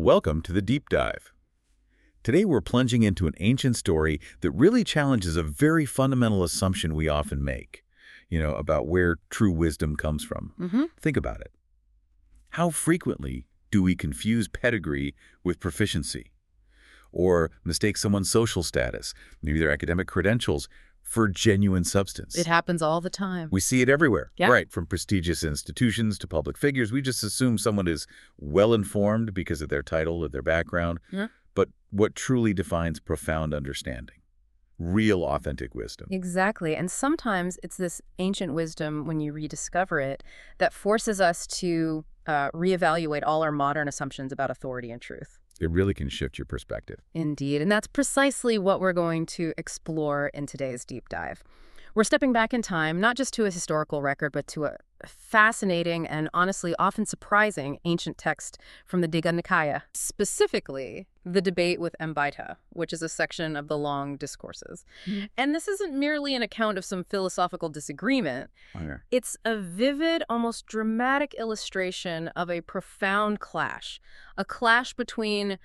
Welcome to the Deep Dive. Today we're plunging into an ancient story that really challenges a very fundamental assumption we often make, about where true wisdom comes from. Think about it. How frequently do we confuse pedigree with proficiency? Or mistake someone's social status, maybe their academic credentials, for genuine substance? It happens all the time. We see it everywhere, Yeah. right? From prestigious institutions to public figures. We just assume someone is well-informed because of their title or their background. Yeah. But what truly defines profound understanding? Real, authentic wisdom. Exactly. And sometimes it's this ancient wisdom, when you rediscover it, that forces us to reevaluate all our modern assumptions about authority and truth. It really can shift your perspective. Indeed. And that's precisely what we're going to explore in today's deep dive. We're stepping back in time, not just to a historical record, but to a fascinating and honestly often surprising ancient text from the Digha Nikaya, specifically the debate with Ambaita, which is a section of the long discourses. And this isn't merely an account of some philosophical disagreement. It's a vivid, almost dramatic illustration of a profound clash, a clash between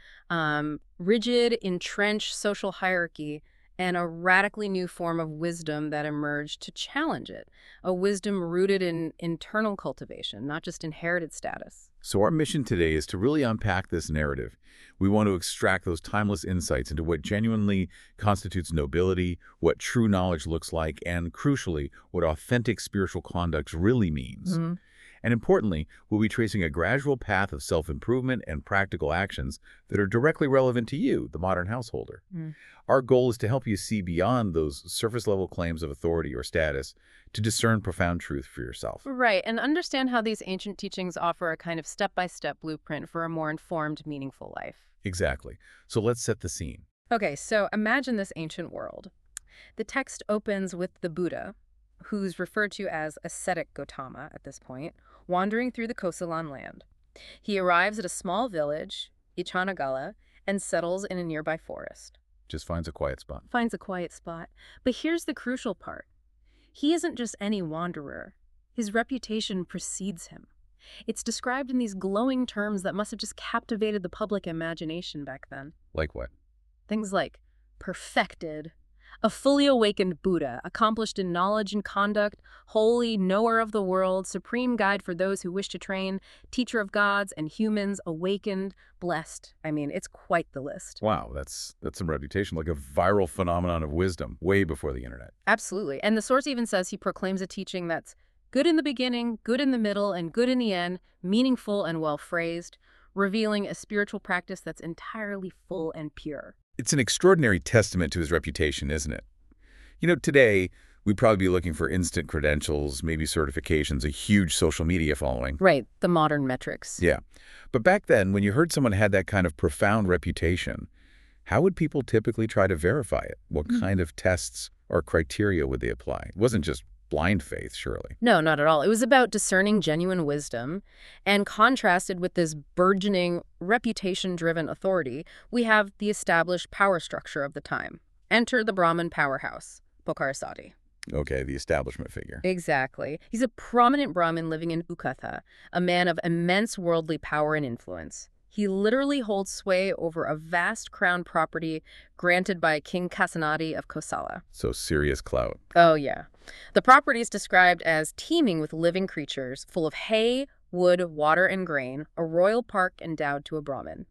rigid, entrenched social hierarchy and a radically new form of wisdom that emerged to challenge it, a wisdom rooted in internal cultivation, not just inherited status. So our mission today is to really unpack this narrative. We want to extract those timeless insights into what genuinely constitutes nobility, what true knowledge looks like, and crucially, what authentic spiritual conduct really means. And importantly, we'll be tracing a gradual path of self-improvement and practical actions that are directly relevant to you, the modern householder. Our goal is to help you see beyond those surface-level claims of authority or status to discern profound truth for yourself. Right, and understand how these ancient teachings offer a kind of step-by-step blueprint for a more informed, meaningful life. Exactly. So let's set the scene. Okay, so imagine this ancient world. The text opens with the Buddha, who's referred to as ascetic Gautama at this point, wandering through the Kosalan land. He arrives at a small village, Ichanagala, and settles in a nearby forest. Just finds a quiet spot. Finds a quiet spot. But here's the crucial part. He isn't just any wanderer. His reputation precedes him. It's described in these glowing terms that must have just captivated the public imagination back then. Like what? Things like perfected, a fully awakened Buddha, accomplished in knowledge and conduct, holy, knower of the world, supreme guide for those who wish to train, teacher of gods and humans, awakened, blessed. I mean, it's quite the list. Wow, that's some reputation, like a viral phenomenon of wisdom, way before the internet. Absolutely. And the source even says he proclaims a teaching that's good in the beginning, good in the middle, and good in the end, meaningful and well-phrased, revealing a spiritual practice that's entirely full and pure. It's an extraordinary testament to his reputation, isn't it? Today, we'd probably be looking for instant credentials, maybe certifications, a huge social media following. Right, the modern metrics. Yeah. But back then, when you heard someone had that kind of profound reputation, how would people typically try to verify it? What kind of tests or criteria would they apply? It wasn't just blind faith, surely. No, not at all. It was about discerning genuine wisdom, and contrasted with this burgeoning, reputation-driven authority, we have the established power structure of the time. Enter the Brahmin powerhouse, Pokarsati. Okay, the establishment figure. Exactly. He's a prominent Brahmin living in Ukatha, a man of immense worldly power and influence. He literally holds sway over a vast crown property granted by King Kasanadi of Kosala. So serious clout. Oh, yeah. The property is described as teeming with living creatures, full of hay, wood, water, and grain, a royal park endowed to a Brahmin.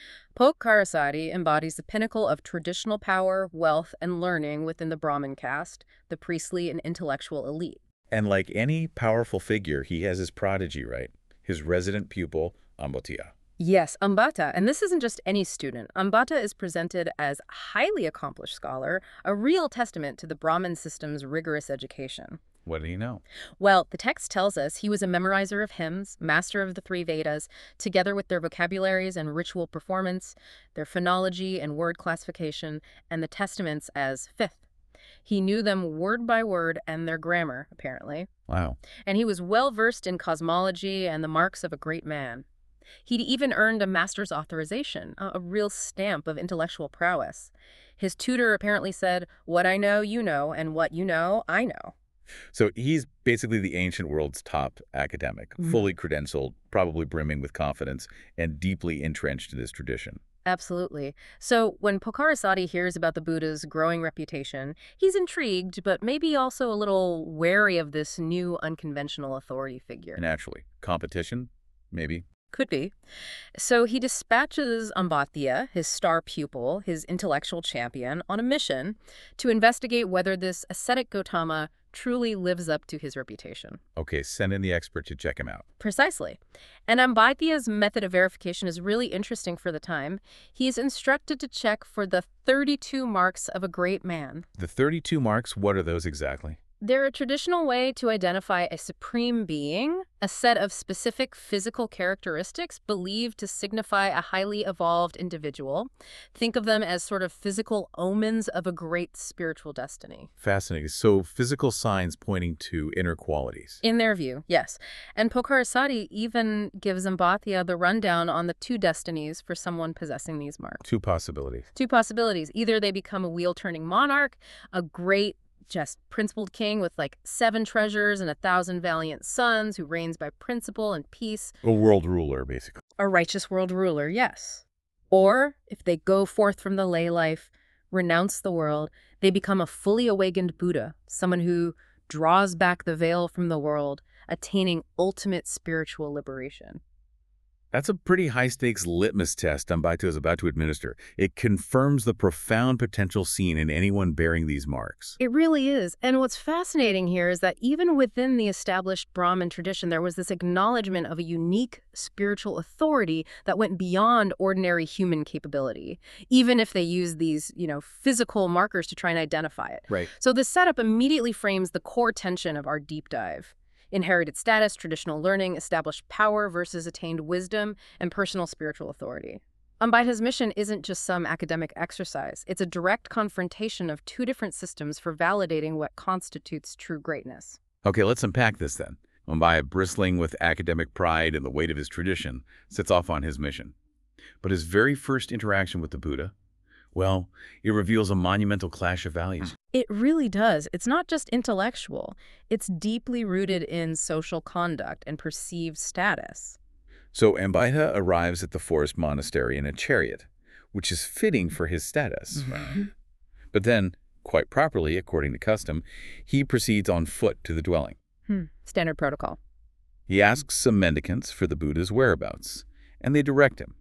Karasati embodies the pinnacle of traditional power, wealth, and learning within the Brahmin caste, the priestly and intellectual elite. And like any powerful figure, he has his prodigy, right? His resident pupil, Ambotia. Yes, Ambata. And this isn't just any student. Ambata is presented as a highly accomplished scholar, a real testament to the Brahmin system's rigorous education. What did he know? Well, the text tells us he was a memorizer of hymns, master of the three Vedas, together with their vocabularies and ritual performance, their phonology and word classification, and the testaments as fifth. He knew them word by word and their grammar, apparently. Wow. And he was well-versed in cosmology and the marks of a great man. He'd even earned a master's authorization, a real stamp of intellectual prowess. His tutor apparently said, "What I know, you know, and what you know, I know." So he's basically the ancient world's top academic, fully credentialed, probably brimming with confidence, and deeply entrenched in his tradition. Absolutely. So when Pocharasati hears about the Buddha's growing reputation, he's intrigued, but maybe also a little wary of this new unconventional authority figure. Naturally. Competition? Maybe. Could be. So he dispatches Ambatya, his star pupil, his intellectual champion, on a mission to investigate whether this ascetic Gautama truly lives up to his reputation. Okay, send in the expert to check him out. Precisely. And Ambatya's method of verification is really interesting for the time. He's instructed to check for the 32 marks of a great man. The 32 marks, what are those exactly? They're a traditional way to identify a supreme being, a set of specific physical characteristics believed to signify a highly evolved individual. Think of them as sort of physical omens of a great spiritual destiny. Fascinating. So physical signs pointing to inner qualities. In their view, yes. And Pocharasati even gives Ambatya the rundown on the 2 destinies for someone possessing these marks. 2 possibilities. 2 possibilities. Either they become a wheel-turning monarch, a great just principled king with like 7 treasures and 1,000 valiant sons who reigns by principle and peace. A world ruler, basically. A righteous world ruler, yes. Or if they go forth from the lay life, renounce the world, they become a fully awakened Buddha, someone who draws back the veil from the world, attaining ultimate spiritual liberation. That's a pretty high-stakes litmus test Ambatya is about to administer. It confirms the profound potential seen in anyone bearing these marks. It really is. And what's fascinating here is that even within the established Brahmin tradition, there was this acknowledgement of a unique spiritual authority that went beyond ordinary human capability, even if they used these, physical markers to try and identify it. Right. So this setup immediately frames the core tension of our deep dive. Inherited status, traditional learning, established power versus attained wisdom, and personal spiritual authority. Ambatya's mission isn't just some academic exercise. It's a direct confrontation of 2 different systems for validating what constitutes true greatness. Okay, let's unpack this then. Ambatya, bristling with academic pride and the weight of his tradition, sets off on his mission. But his very first interaction with the Buddha, well, it reveals a monumental clash of values. It really does. It's not just intellectual. It's deeply rooted in social conduct and perceived status. So Ambatya arrives at the forest monastery in a chariot, which is fitting for his status. But then, quite properly, according to custom, he proceeds on foot to the dwelling. Standard protocol. He asks some mendicants for the Buddha's whereabouts, and they direct him.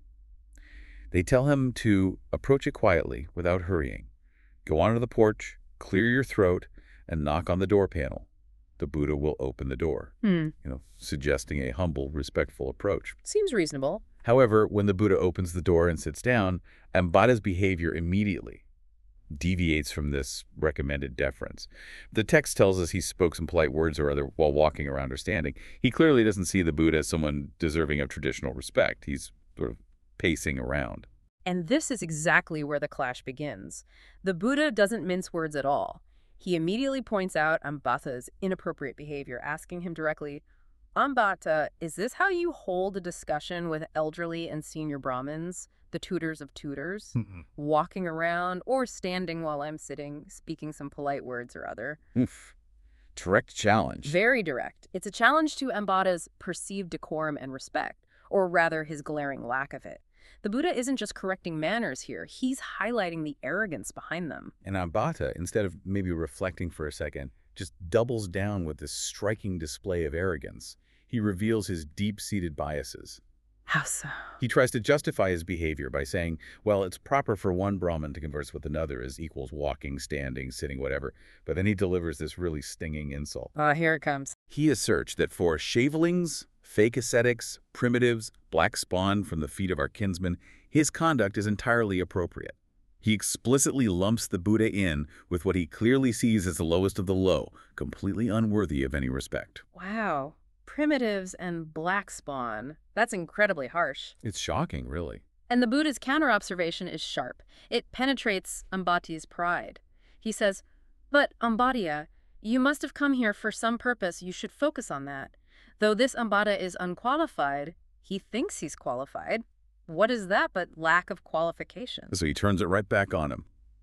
They tell him to approach it quietly without hurrying. Go onto the porch, clear your throat, and knock on the door panel. The Buddha will open the door, suggesting a humble, respectful approach. Seems reasonable. However, when the Buddha opens the door and sits down, Ambatya's behavior immediately deviates from this recommended deference. The text tells us he spoke some polite words or other while walking around or standing. He clearly doesn't see the Buddha as someone deserving of traditional respect. He's sort of pacing around. And this is exactly where the clash begins. The Buddha doesn't mince words at all. He immediately points out Ambatya's inappropriate behavior, asking him directly, "Ambatya, is this how you hold a discussion with elderly and senior Brahmins, the tutors of tutors, walking around or standing while I'm sitting, speaking some polite words or other?" Oof. Direct challenge. Very direct. It's a challenge to Ambatya's perceived decorum and respect, or rather his glaring lack of it. The Buddha isn't just correcting manners here, he's highlighting the arrogance behind them. And Ambatya, instead of maybe reflecting for a second, just doubles down with this striking display of arrogance. He reveals his deep-seated biases. How so? He tries to justify his behavior by saying, well, it's proper for one Brahmin to converse with another as equals walking, standing, sitting, whatever. But then he delivers this really stinging insult. Here it comes. He asserts that for shavelings, fake ascetics, primitives, black spawn from the feet of our kinsmen, his conduct is entirely appropriate. He explicitly lumps the Buddha in with what he clearly sees as the lowest of the low, completely unworthy of any respect. Wow. Primitives and black spawn. That's incredibly harsh. It's shocking, really. And the Buddha's counter-observation is sharp. It penetrates Ambatya's pride. He says, "But, Ambatya, you must have come here for some purpose. You should focus on that. Though this Ambatya is unqualified, he thinks he's qualified. What is that but lack of qualification?" So he turns it right back on him.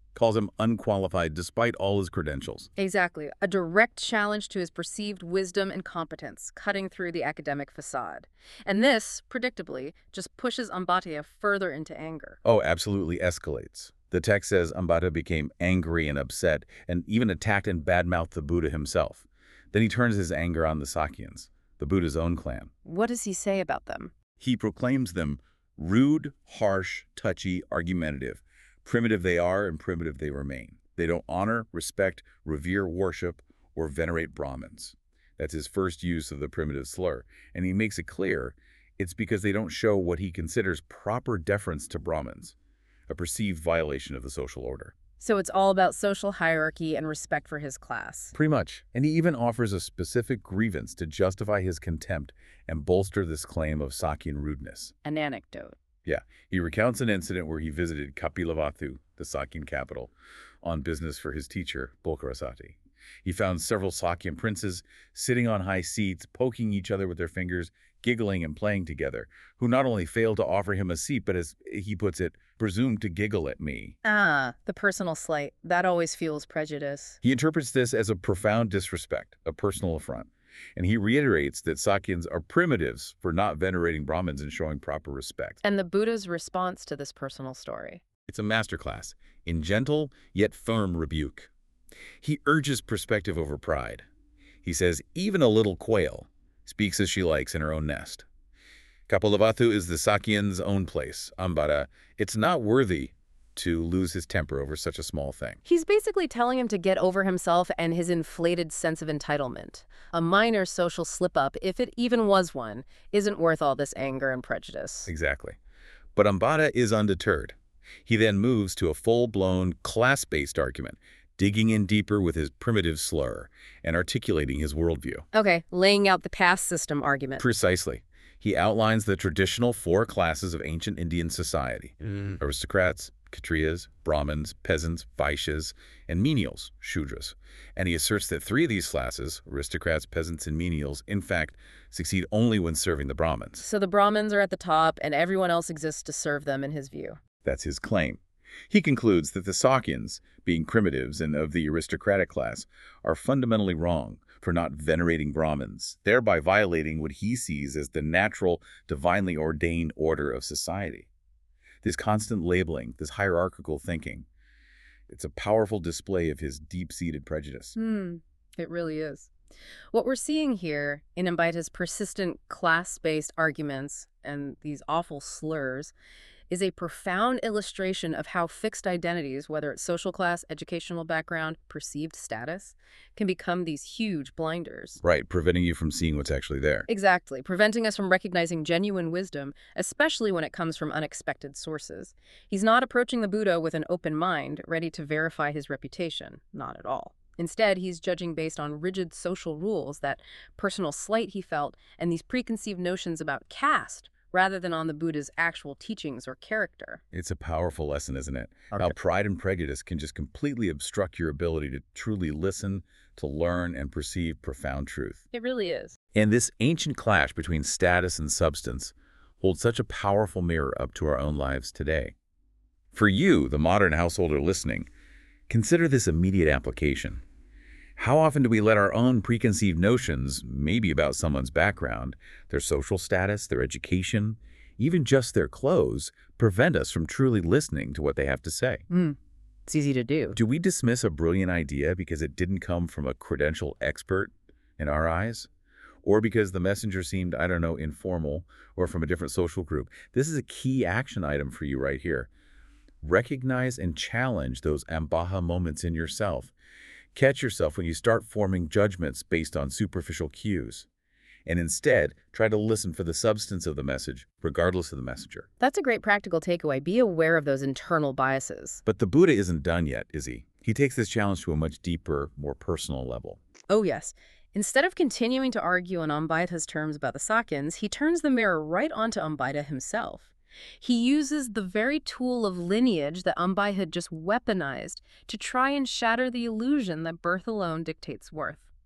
calls him unqualified despite all his credentials. Exactly. A direct challenge to his perceived wisdom and competence, cutting through the academic facade. And this, predictably, just pushes Ambataya further into anger. Oh, absolutely escalates. The text says Ambata became angry and upset and even attacked and badmouthed the Buddha himself. Then he turns his anger on the Sakyans, the Buddha's own clan. What does he say about them? He proclaims them rude, harsh, touchy, argumentative. Primitive they are and primitive they remain. They don't honor, respect, revere, worship, or venerate Brahmins. That's his first use of the primitive slur. And he makes it clear it's because they don't show what he considers proper deference to Brahmins, a perceived violation of the social order. So it's all about social hierarchy and respect for his class. Pretty much. And he even offers a specific grievance to justify his contempt and bolster this claim of Sakyan rudeness. An anecdote. Yeah, he recounts an incident where he visited Kapilavatthu, the Sakyan capital, on business for his teacher, Bulkarasati. He found several Sakyan princes sitting on high seats, poking each other with their fingers, giggling and playing together, who not only failed to offer him a seat, but as he puts it, presumed to giggle at me. Ah, the personal slight. That always fuels prejudice. He interprets this as a profound disrespect, a personal affront. And he reiterates that Sakyans are primitives for not venerating Brahmins and showing proper respect. And the Buddha's response to this personal story. It's a masterclass in gentle yet firm rebuke. He urges perspective over pride. He says, even a little quail speaks as she likes in her own nest. Kapilavatthu is the Sakyan's own place, Ambata. It's not worthy to lose his temper over such a small thing. He's basically telling him to get over himself and his inflated sense of entitlement. A minor social slip-up, if it even was one, isn't worth all this anger and prejudice. Exactly. But Ambata is undeterred. He then moves to a full-blown class-based argument, digging in deeper with his primitive slur and articulating his worldview. Okay, laying out the caste system argument. Precisely. He outlines the traditional 4 classes of ancient Indian society. Aristocrats, Kshatriyas, Brahmins, peasants, Vaishyas, and menials, Shudras. And he asserts that 3 of these classes, aristocrats, peasants, and menials, in fact, succeed only when serving the Brahmins. So the Brahmins are at the top and everyone else exists to serve them in his view. That's his claim. He concludes that the Sakyans, being primitives and of the aristocratic class, are fundamentally wrong for not venerating Brahmins, thereby violating what he sees as the natural, divinely ordained order of society. This constant labeling, this hierarchical thinking, it's a powerful display of his deep-seated prejudice. It really is. What we're seeing here in Ambata's persistent class-based arguments and these awful slurs is a profound illustration of how fixed identities, whether it's social class, educational background, perceived status, can become these huge blinders. Right, preventing you from seeing what's actually there. Exactly, preventing us from recognizing genuine wisdom, especially when it comes from unexpected sources. He's not approaching the Buddha with an open mind, ready to verify his reputation. Not at all. Instead, he's judging based on rigid social rules, that personal slight he felt, and these preconceived notions about caste, rather than on the Buddha's actual teachings or character. It's a powerful lesson, isn't it? Okay. How pride and prejudice can just completely obstruct your ability to truly listen, to learn, and perceive profound truth. It really is. And this ancient clash between status and substance holds such a powerful mirror up to our own lives today. For you, the modern householder listening, consider this immediate application. How often do we let our own preconceived notions, maybe about someone's background, their social status, their education, even just their clothes, prevent us from truly listening to what they have to say? It's easy to do. Do we dismiss a brilliant idea because it didn't come from a credentialed expert in our eyes? Or because the messenger seemed, I don't know, informal, or from a different social group? This is a key action item for you right here. Recognize and challenge those ambaha moments in yourself. Catch yourself when you start forming judgments based on superficial cues. And instead, try to listen for the substance of the message, regardless of the messenger. That's a great practical takeaway. Be aware of those internal biases. But the Buddha isn't done yet, is he? He takes this challenge to a much deeper, more personal level. Oh, yes. Instead of continuing to argue on Ambita's terms about the Sakyans, he turns the mirror right onto Ambita himself. He uses the very tool of lineage that Ambita had just weaponized to try and shatter the illusion that birth alone dictates worth.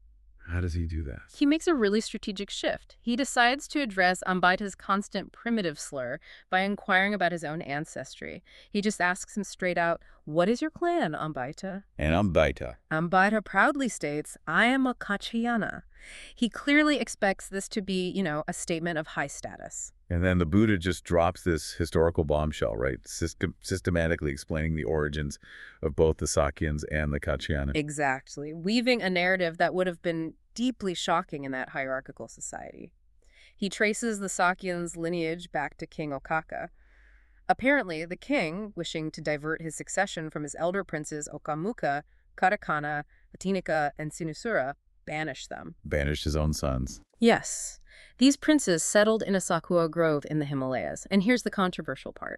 How does he do that? He makes a really strategic shift. He decides to address Ambaita's constant primitive slur by inquiring about his own ancestry. He just asks him straight out, "What is your clan, Ambaita?" And Ambaita. Ambaita proudly states, "I am a Kachiyana." He clearly expects this to be, a statement of high status. And then the Buddha just drops this historical bombshell, right? Systematically explaining the origins of both the Sakyans and the Kaccayana. Exactly, weaving a narrative that would have been deeply shocking in that hierarchical society. He traces the Sakyans' lineage back to King Okaka. Apparently, the king, wishing to divert his succession from his elder princes Okamuka, Katakana, Atinika, and Sinusura, banished them. Banished his own sons. Yes. These princes settled in a Sakua grove in the Himalayas, and here's the controversial part.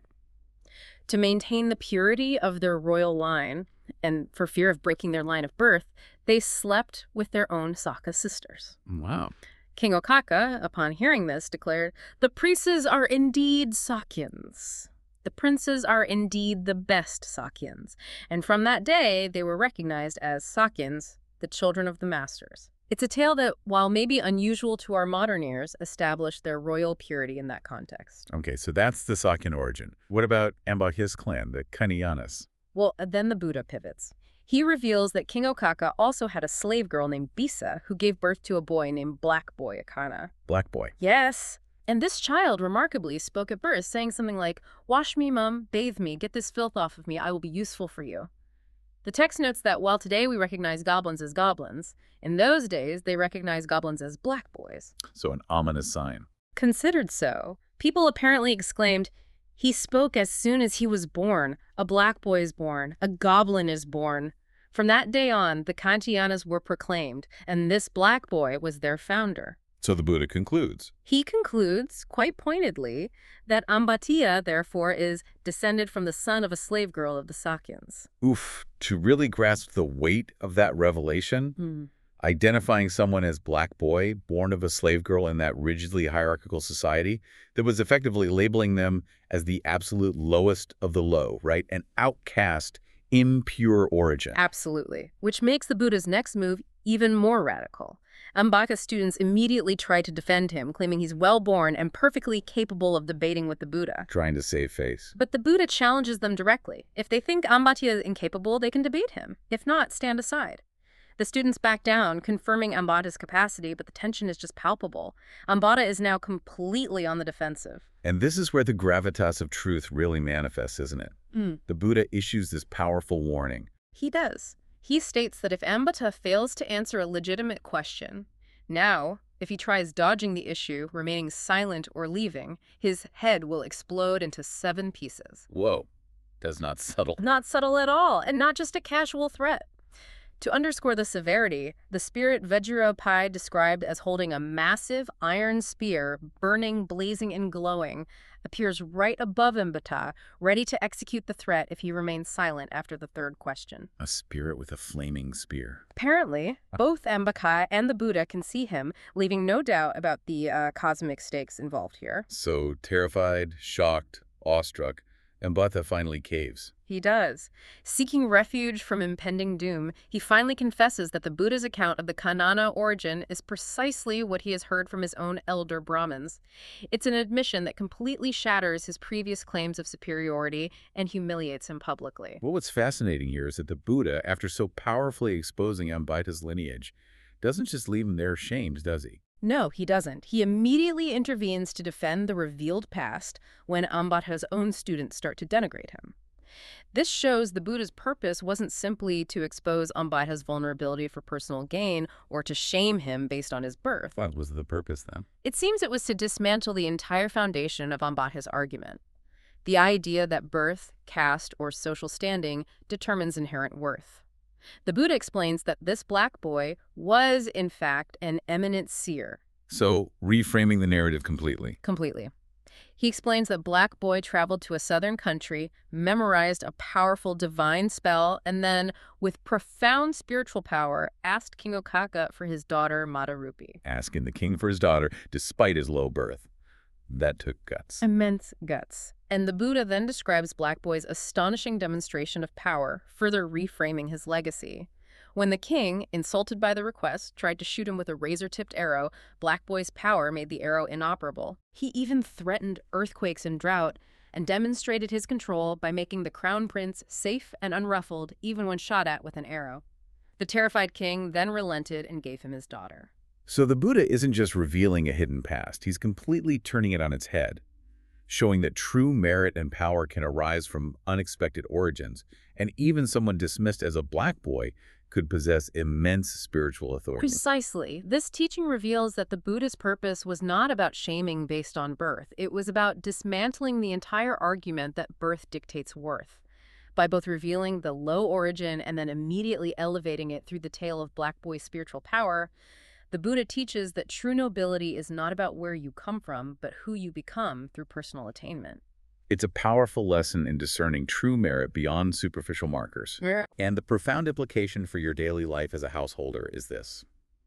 To maintain the purity of their royal line, and for fear of breaking their line of birth, they slept with their own Saka sisters. Wow. King Okaka, upon hearing this, declared, "The princes are indeed Sakyans. The princes are indeed the best Sakyans." And from that day, they were recognized as Sakyans, the children of the masters. It's a tale that, while maybe unusual to our modern ears, established their royal purity in that context. Okay, so that's the Sakyan origin. What about Ambaita's clan, the Kaniyanas? Well, then the Buddha pivots. He reveals that King Okaka also had a slave girl named Bisa who gave birth to a boy named Black Boy Akana. Black boy. Yes. And this child, remarkably, spoke at birth, saying something like, "Wash me, Mum, bathe me, get this filth off of me, I will be useful for you." The text notes that while today we recognize goblins as goblins, in those days they recognized goblins as black boys. So an ominous sign. Considered so, people apparently exclaimed, "He spoke as soon as he was born. A black boy is born. A goblin is born." From that day on, the Kantiyanas were proclaimed, and this black boy was their founder. So the Buddha concludes. He concludes, quite pointedly, that Ambatya, therefore, is descended from the son of a slave girl of the Sakyans. Oof, to really grasp the weight of that revelation, identifying someone as black boy, born of a slave girl in that rigidly hierarchical society, that was effectively labeling them as the absolute lowest of the low, right? An outcast, impure origin. Absolutely. Which makes the Buddha's next move even more radical. Ambaita's students immediately try to defend him, claiming he's well-born and perfectly capable of debating with the Buddha. Trying to save face. But the Buddha challenges them directly. If they think Ambatya is incapable, they can debate him. If not, stand aside. The students back down, confirming Ambaita's capacity, but the tension is just palpable. Ambaita is now completely on the defensive. And this is where the gravitas of truth really manifests, isn't it? The Buddha issues this powerful warning. He does. He states that if Ambaita fails to answer a legitimate question, now, if he tries dodging the issue, remaining silent or leaving, his head will explode into 7 pieces. Whoa, that's not subtle. Not subtle at all, and not just a casual threat. To underscore the severity, the spirit Vajrapai described as holding a massive iron spear, burning, blazing, and glowing, appears right above Ambaita, ready to execute the threat if he remains silent after the 3rd question. A spirit with a flaming spear. Apparently, both Ambaita and the Buddha can see him, leaving no doubt about the cosmic stakes involved here. So terrified, shocked, awestruck, Ambaita finally caves. He does. Seeking refuge from impending doom, he finally confesses that the Buddha's account of the Kanana origin is precisely what he has heard from his own elder Brahmins. It's an admission that completely shatters his previous claims of superiority and humiliates him publicly. Well, what's fascinating here is that the Buddha, after so powerfully exposing Ambaita's lineage, doesn't just leave him there shamed, does he? No, he doesn't. He immediately intervenes to defend the revealed past when Ambaita's own students start to denigrate him. This shows the Buddha's purpose wasn't simply to expose Ambaita's vulnerability for personal gain or to shame him based on his birth. What was the purpose then? It seems it was to dismantle the entire foundation of Ambaita's argument. The idea that birth, caste, or social standing determines inherent worth. The Buddha explains that this black boy was, in fact, an eminent seer. So, reframing the narrative completely. Completely. He explains that Black Boy traveled to a southern country, memorized a powerful divine spell, and then, with profound spiritual power, asked King Okaka for his daughter, Matarupi. Asking the king for his daughter, despite his low birth. That took guts. Immense guts. And the Buddha then describes Black Boy's astonishing demonstration of power, further reframing his legacy. When the king, insulted by the request, tried to shoot him with a razor-tipped arrow, Black Boy's power made the arrow inoperable. He even threatened earthquakes and drought, and demonstrated his control by making the crown prince safe and unruffled even when shot at with an arrow. The terrified king then relented and gave him his daughter. So the Buddha isn't just revealing a hidden past, he's completely turning it on its head, showing that true merit and power can arise from unexpected origins, and even someone dismissed as a black boy could possess immense spiritual authority. Precisely. This teaching reveals that the Buddha's purpose was not about shaming based on birth. It was about dismantling the entire argument that birth dictates worth, by both revealing the low origin and then immediately elevating it through the tale of Black Boy's spiritual power. The Buddha teaches that true nobility is not about where you come from, but who you become through personal attainment. It's a powerful lesson in discerning true merit beyond superficial markers. And the profound implication for your daily life as a householder is this.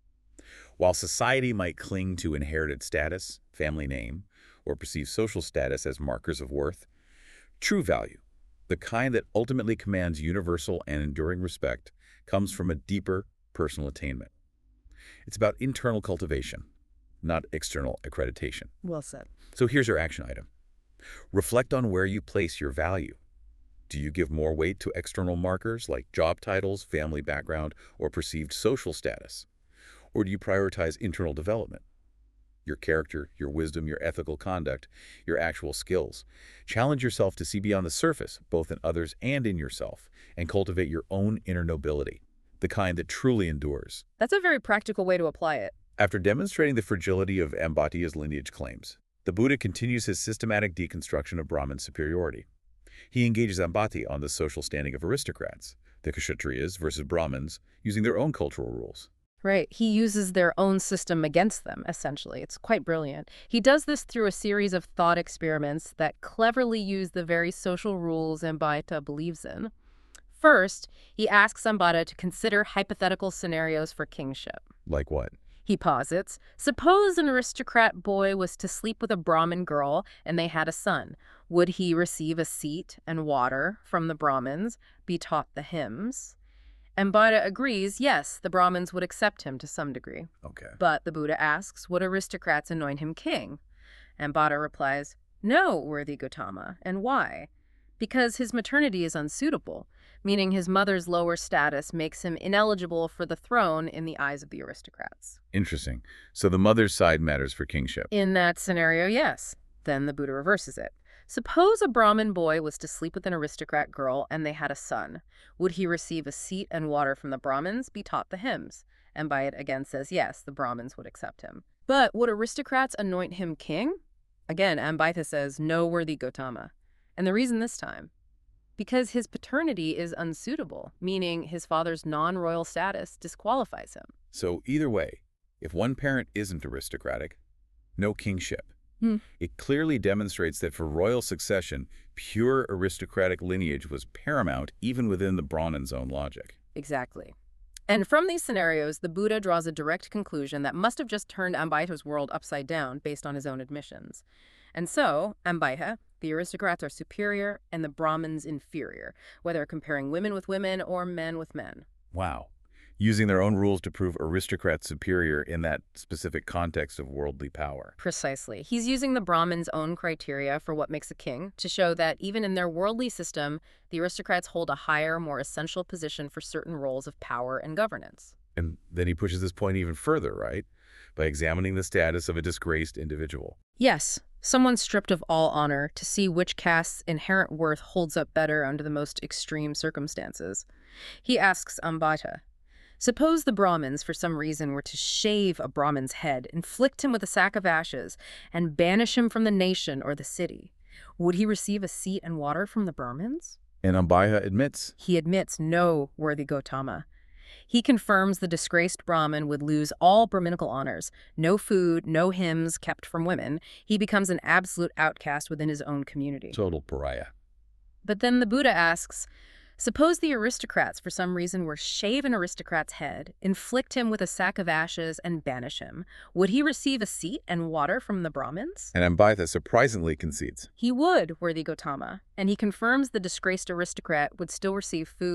While society might cling to inherited status, family name, or perceive social status as markers of worth, true value, the kind that ultimately commands universal and enduring respect, comes from a deeper personal attainment. It's about internal cultivation, not external accreditation. Well said. So here's your action item. Reflect on where you place your value. Do you give more weight to external markers like job titles, family background, or perceived social status? Or do you prioritize internal development? Your character, your wisdom, your ethical conduct, your actual skills. Challenge yourself to see beyond the surface, both in others and in yourself, and cultivate your own inner nobility, the kind that truly endures. That's a very practical way to apply it. After demonstrating the fragility of Ambatiya's lineage claims, the Buddha continues his systematic deconstruction of Brahmin superiority. He engages Ambatiya on the social standing of aristocrats, the Kshatriyas versus Brahmins, using their own cultural rules. Right. He uses their own system against them, essentially. It's quite brilliant. He does this through a series of thought experiments that cleverly use the very social rules Ambatiya believes in. First, he asks Ambatiya to consider hypothetical scenarios for kingship. Like what? He posits, suppose an aristocrat boy was to sleep with a Brahmin girl and they had a son. Would he receive a seat and water from the Brahmins, be taught the hymns? Ambatiya agrees, yes, the Brahmins would accept him to some degree. Okay. But the Buddha asks, would aristocrats anoint him king? Ambatiya replies, no, worthy Gautama. And why? Because his maternity is unsuitable, meaning his mother's lower status makes him ineligible for the throne in the eyes of the aristocrats. Interesting. So the mother's side matters for kingship. In that scenario, yes. Then the Buddha reverses it. Suppose a Brahmin boy was to sleep with an aristocrat girl and they had a son. Would he receive a seat and water from the Brahmins, be taught the hymns? Ambatiya again says yes, the Brahmins would accept him. But would aristocrats anoint him king? Again, Ambatiya says, no, worthy Gautama. And the reason this time? Because his paternity is unsuitable, meaning his father's non-royal status disqualifies him. So either way, if one parent isn't aristocratic, no kingship. It clearly demonstrates that for royal succession, pure aristocratic lineage was paramount even within the Brahmin's own logic. Exactly. And from these scenarios, the Buddha draws a direct conclusion that must have just turned Ambatiya's world upside down based on his own admissions. And so, Ambatiya, the aristocrats are superior and the Brahmins inferior, whether comparing women with women or men with men. Wow. Using their own rules to prove aristocrats superior in that specific context of worldly power. Precisely. He's using the Brahmins' own criteria for what makes a king to show that even in their worldly system, the aristocrats hold a higher, more essential position for certain roles of power and governance. And then he pushes this point even further, right? By examining the status of a disgraced individual. Yes, someone stripped of all honor to see which caste's inherent worth holds up better under the most extreme circumstances. He asks Ambatiya, suppose the Brahmins, for some reason, were to shave a Brahmin's head, inflict him with a sack of ashes, and banish him from the nation or the city. Would he receive a seat and water from the Brahmins? And Ambatiya admits. He admits, no, worthy Gautama. He confirms the disgraced Brahmin would lose all Brahminical honors, no food, no hymns kept from women. He becomes an absolute outcast within his own community. Total pariah. But then the Buddha asks, suppose the aristocrats, for some reason, were to shave an aristocrat's head, inflict him with a sack of ashes, and banish him. Would he receive a seat and water from the Brahmins? And Ambatiya surprisingly concedes. He would, worthy Gautama, and he confirms the disgraced aristocrat would still receive food,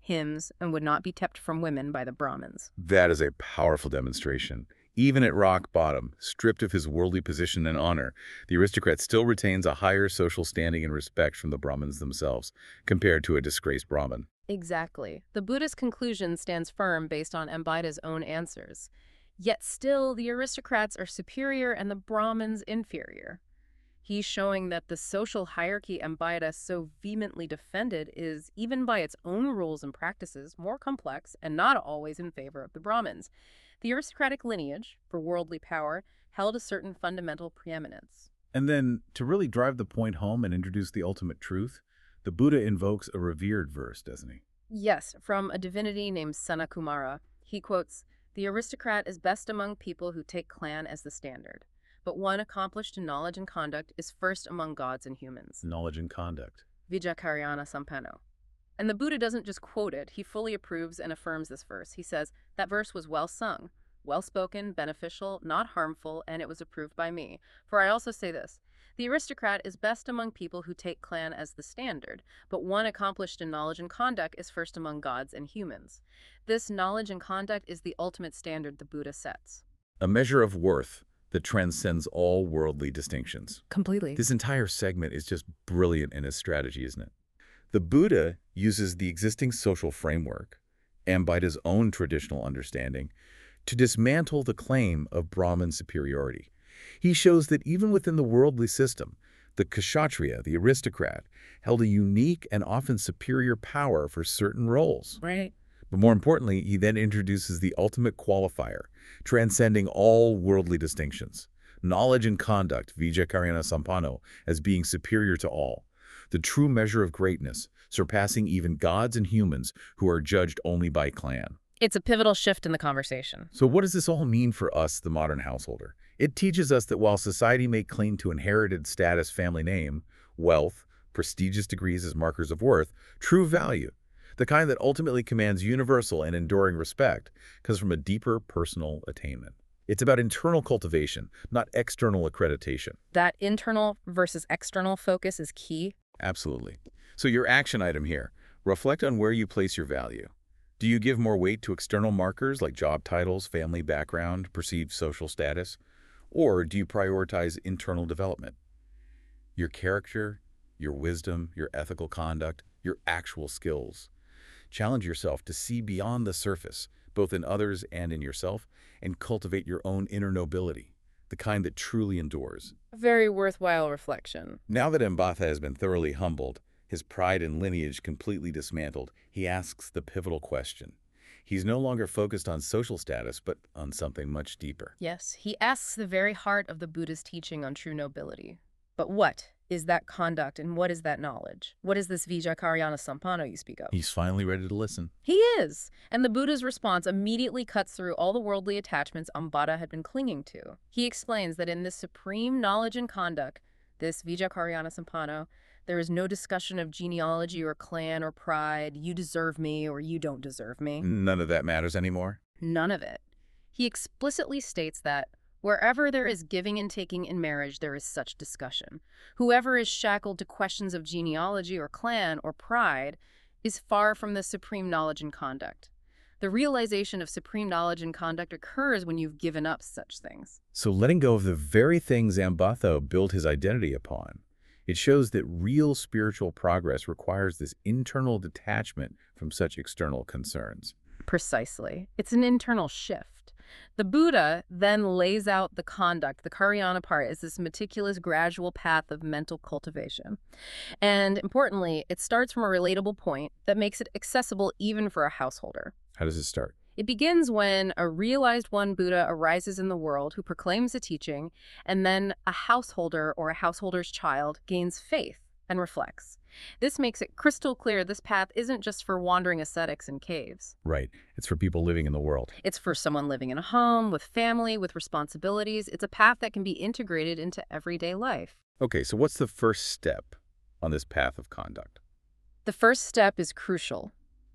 hymns, and would not be kept from women by the Brahmins. That is a powerful demonstration. Even at rock bottom, stripped of his worldly position and honor, the aristocrat still retains a higher social standing and respect from the Brahmins themselves, compared to a disgraced Brahmin. Exactly. The Buddha's conclusion stands firm based on Ambaita's own answers. Yet still, the aristocrats are superior and the Brahmins inferior. He's showing that the social hierarchy Ambaita so vehemently defended is, even by its own rules and practices, more complex and not always in favor of the Brahmins. The aristocratic lineage, for worldly power, held a certain fundamental preeminence. And then, to really drive the point home and introduce the ultimate truth, the Buddha invokes a revered verse, doesn't he? Yes, from a divinity named Sanakumara, he quotes, "The aristocrat is best among people who take clan as the standard. But one accomplished in knowledge and conduct is first among gods and humans." Knowledge and conduct. Vijakarayana Sampanno. And the Buddha doesn't just quote it, he fully approves and affirms this verse. He says, "That verse was well sung, well spoken, beneficial, not harmful, and it was approved by me. For I also say this, the aristocrat is best among people who take clan as the standard, but one accomplished in knowledge and conduct is first among gods and humans." This knowledge and conduct is the ultimate standard the Buddha sets. A measure of worth that transcends all worldly distinctions. Completely. This entire segment is just brilliant in its strategy, isn't it? The Buddha uses the existing social framework, Ambaita's own traditional understanding, to dismantle the claim of Brahmin superiority. He shows that even within the worldly system, the Kshatriya, the aristocrat, held a unique and often superior power for certain roles. Right. But more importantly, he then introduces the ultimate qualifier, transcending all worldly distinctions. Knowledge and conduct, Vijakarayana Sampanno, as being superior to all. The true measure of greatness, surpassing even gods and humans who are judged only by clan. It's a pivotal shift in the conversation. So what does this all mean for us, the modern householder? It teaches us that while society may claim to inherited status, family name, wealth, prestigious degrees as markers of worth, true value, the kind that ultimately commands universal and enduring respect, comes from a deeper personal attainment. It's about internal cultivation, not external accreditation. That internal versus external focus is key. Absolutely. So your action item here, reflect on where you place your value. Do you give more weight to external markers like job titles, family background, perceived social status? Or do you prioritize internal development? Your character, your wisdom, your ethical conduct, your actual skills. Challenge yourself to see beyond the surface, both in others and in yourself, and cultivate your own inner nobility, the kind that truly endures. A very worthwhile reflection. Now that Ambatha has been thoroughly humbled, his pride and lineage completely dismantled, he asks the pivotal question. He's no longer focused on social status, but on something much deeper. Yes, he asks the very heart of the Buddha's teaching on true nobility. But what is that conduct and what is that knowledge? What is this Vijakarayana Sampanno you speak of? He's finally ready to listen. He is. And the Buddha's response immediately cuts through all the worldly attachments Ambatta had been clinging to. He explains that in this supreme knowledge and conduct, this Vijakarayana Sampanno, there is no discussion of genealogy or clan or pride, you deserve me or you don't deserve me. None of that matters anymore? None of it. He explicitly states that wherever there is giving and taking in marriage, there is such discussion. Whoever is shackled to questions of genealogy or clan or pride is far from the supreme knowledge and conduct. The realization of supreme knowledge and conduct occurs when you've given up such things. So letting go of the very things Ambatha built his identity upon, it shows that real spiritual progress requires this internal detachment from such external concerns. Precisely. It's an internal shift. The Buddha then lays out the conduct, the Karyana part, as this meticulous, gradual path of mental cultivation. And importantly, it starts from a relatable point that makes it accessible even for a householder. How does it start? It begins when a realized one Buddha arises in the world who proclaims a teaching, and then a householder or a householder's child gains faith and reflects. This makes it crystal clear this path isn't just for wandering ascetics in caves. Right. It's for people living in the world. It's for someone living in a home, with family, with responsibilities. It's a path that can be integrated into everyday life. Okay, so what's the first step on this path of conduct? The first step is crucial.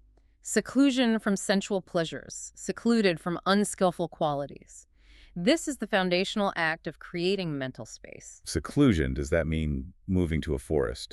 Seclusion from sensual pleasures, secluded from unskillful qualities. This is the foundational act of creating mental space. Seclusion, does that mean moving to a forest?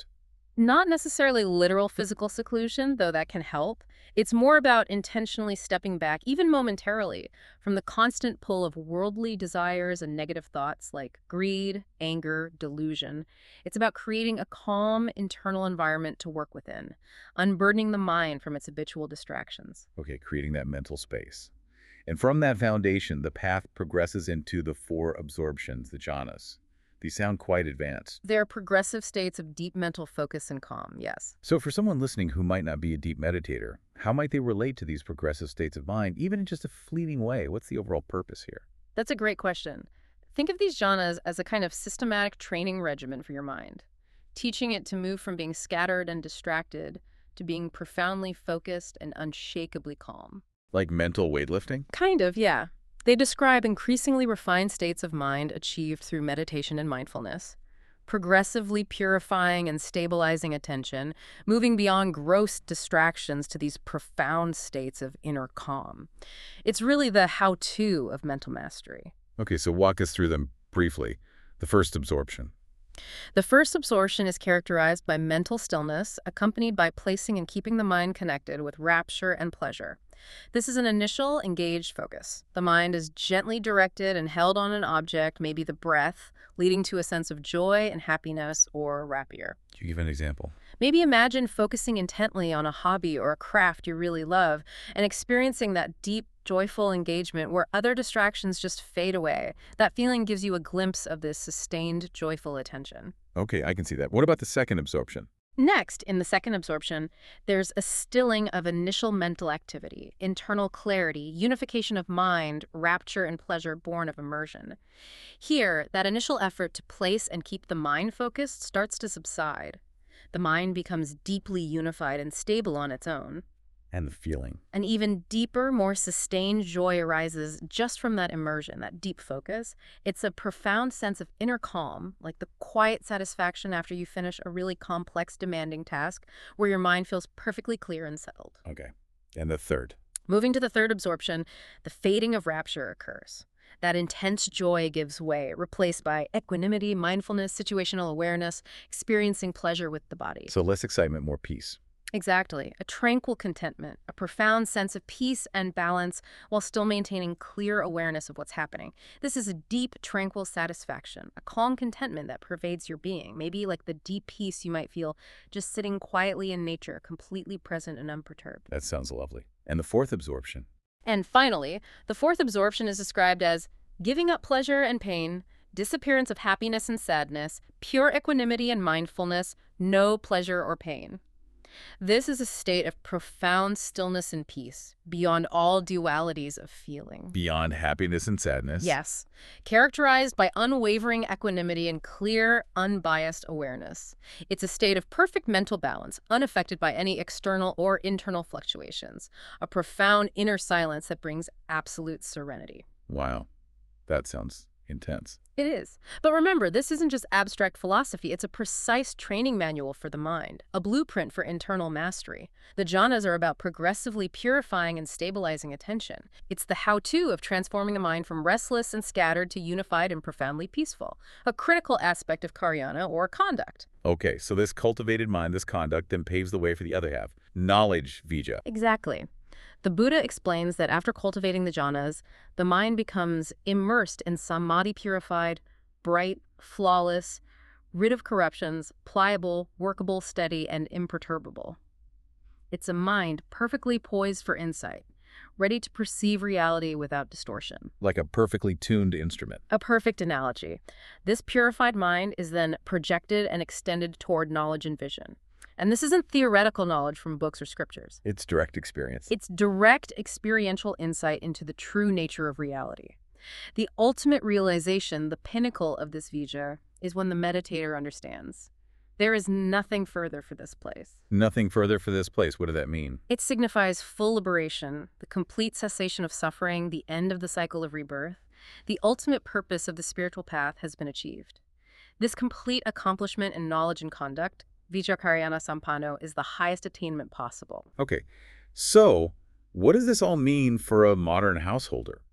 Not necessarily literal physical seclusion, though that can help. It's more about intentionally stepping back, even momentarily, from the constant pull of worldly desires and negative thoughts like greed, anger, delusion. It's about creating a calm internal environment to work within, unburdening the mind from its habitual distractions. Okay, creating that mental space. And from that foundation, the path progresses into the four absorptions, the jhanas. These sound quite advanced. They're progressive states of deep mental focus and calm, yes. So for someone listening who might not be a deep meditator, how might they relate to these progressive states of mind, even in just a fleeting way? What's the overall purpose here? That's a great question. Think of these jhanas as a kind of systematic training regimen for your mind, teaching it to move from being scattered and distracted to being profoundly focused and unshakably calm. Like mental weightlifting? Kind of, yeah. They describe increasingly refined states of mind achieved through meditation and mindfulness, progressively purifying and stabilizing attention, moving beyond gross distractions to these profound states of inner calm. It's really the how-to of mental mastery. Okay, so walk us through them briefly. The first absorption. The first absorption is characterized by mental stillness, accompanied by placing and keeping the mind connected with rapture and pleasure. This is an initial, engaged focus. The mind is gently directed and held on an object, maybe the breath, leading to a sense of joy and happiness or rapier. Can you give an example? Maybe imagine focusing intently on a hobby or a craft you really love and experiencing that deep, joyful engagement where other distractions just fade away. That feeling gives you a glimpse of this sustained, joyful attention. Okay, I can see that. What about the second absorption? Next, in the second absorption, there's a stilling of initial mental activity, internal clarity, unification of mind, rapture and pleasure born of immersion. Here, that initial effort to place and keep the mind focused starts to subside. The mind becomes deeply unified and stable on its own. And the feeling. An even deeper, more sustained joy arises just from that immersion, that deep focus. It's a profound sense of inner calm, like the quiet satisfaction after you finish a really complex, demanding task, where your mind feels perfectly clear and settled. Okay. And the third. Moving to the third absorption, the fading of rapture occurs. That intense joy gives way, replaced by equanimity, mindfulness, situational awareness, experiencing pleasure with the body. So less excitement, more peace. Exactly. A tranquil contentment, a profound sense of peace and balance while still maintaining clear awareness of what's happening. This is a deep, tranquil satisfaction, a calm contentment that pervades your being, maybe like the deep peace you might feel just sitting quietly in nature, completely present and unperturbed. That sounds lovely. And the fourth absorption. And finally, the fourth absorption is described as giving up pleasure and pain, disappearance of happiness and sadness, pure equanimity and mindfulness, no pleasure or pain. This is a state of profound stillness and peace, beyond all dualities of feeling. Beyond happiness and sadness. Yes, characterized by unwavering equanimity and clear, unbiased awareness. It's a state of perfect mental balance, unaffected by any external or internal fluctuations. A profound inner silence that brings absolute serenity. Wow. That sounds intense. It is. But remember, this isn't just abstract philosophy. It's a precise training manual for the mind, a blueprint for internal mastery. The jhanas are about progressively purifying and stabilizing attention. It's the how-to of transforming the mind from restless and scattered to unified and profoundly peaceful, a critical aspect of Karyana or conduct. Okay, so this cultivated mind, this conduct, then paves the way for the other half. Knowledge, Vija. Exactly. The Buddha explains that after cultivating the jhanas, the mind becomes immersed in samadhi purified, bright, flawless, rid of corruptions, pliable, workable, steady, and imperturbable. It's a mind perfectly poised for insight, ready to perceive reality without distortion. Like a perfectly tuned instrument. A perfect analogy. This purified mind is then projected and extended toward knowledge and vision. And this isn't theoretical knowledge from books or scriptures. It's direct experience. It's direct experiential insight into the true nature of reality. The ultimate realization, the pinnacle of this vijaya, is when the meditator understands. There is nothing further for this place. Nothing further for this place. What does that mean? It signifies full liberation, the complete cessation of suffering, the end of the cycle of rebirth. The ultimate purpose of the spiritual path has been achieved. This complete accomplishment in knowledge and conduct, Vijayakarayana Sampanno, is the highest attainment possible. Okay, so what does this all mean for a modern householder?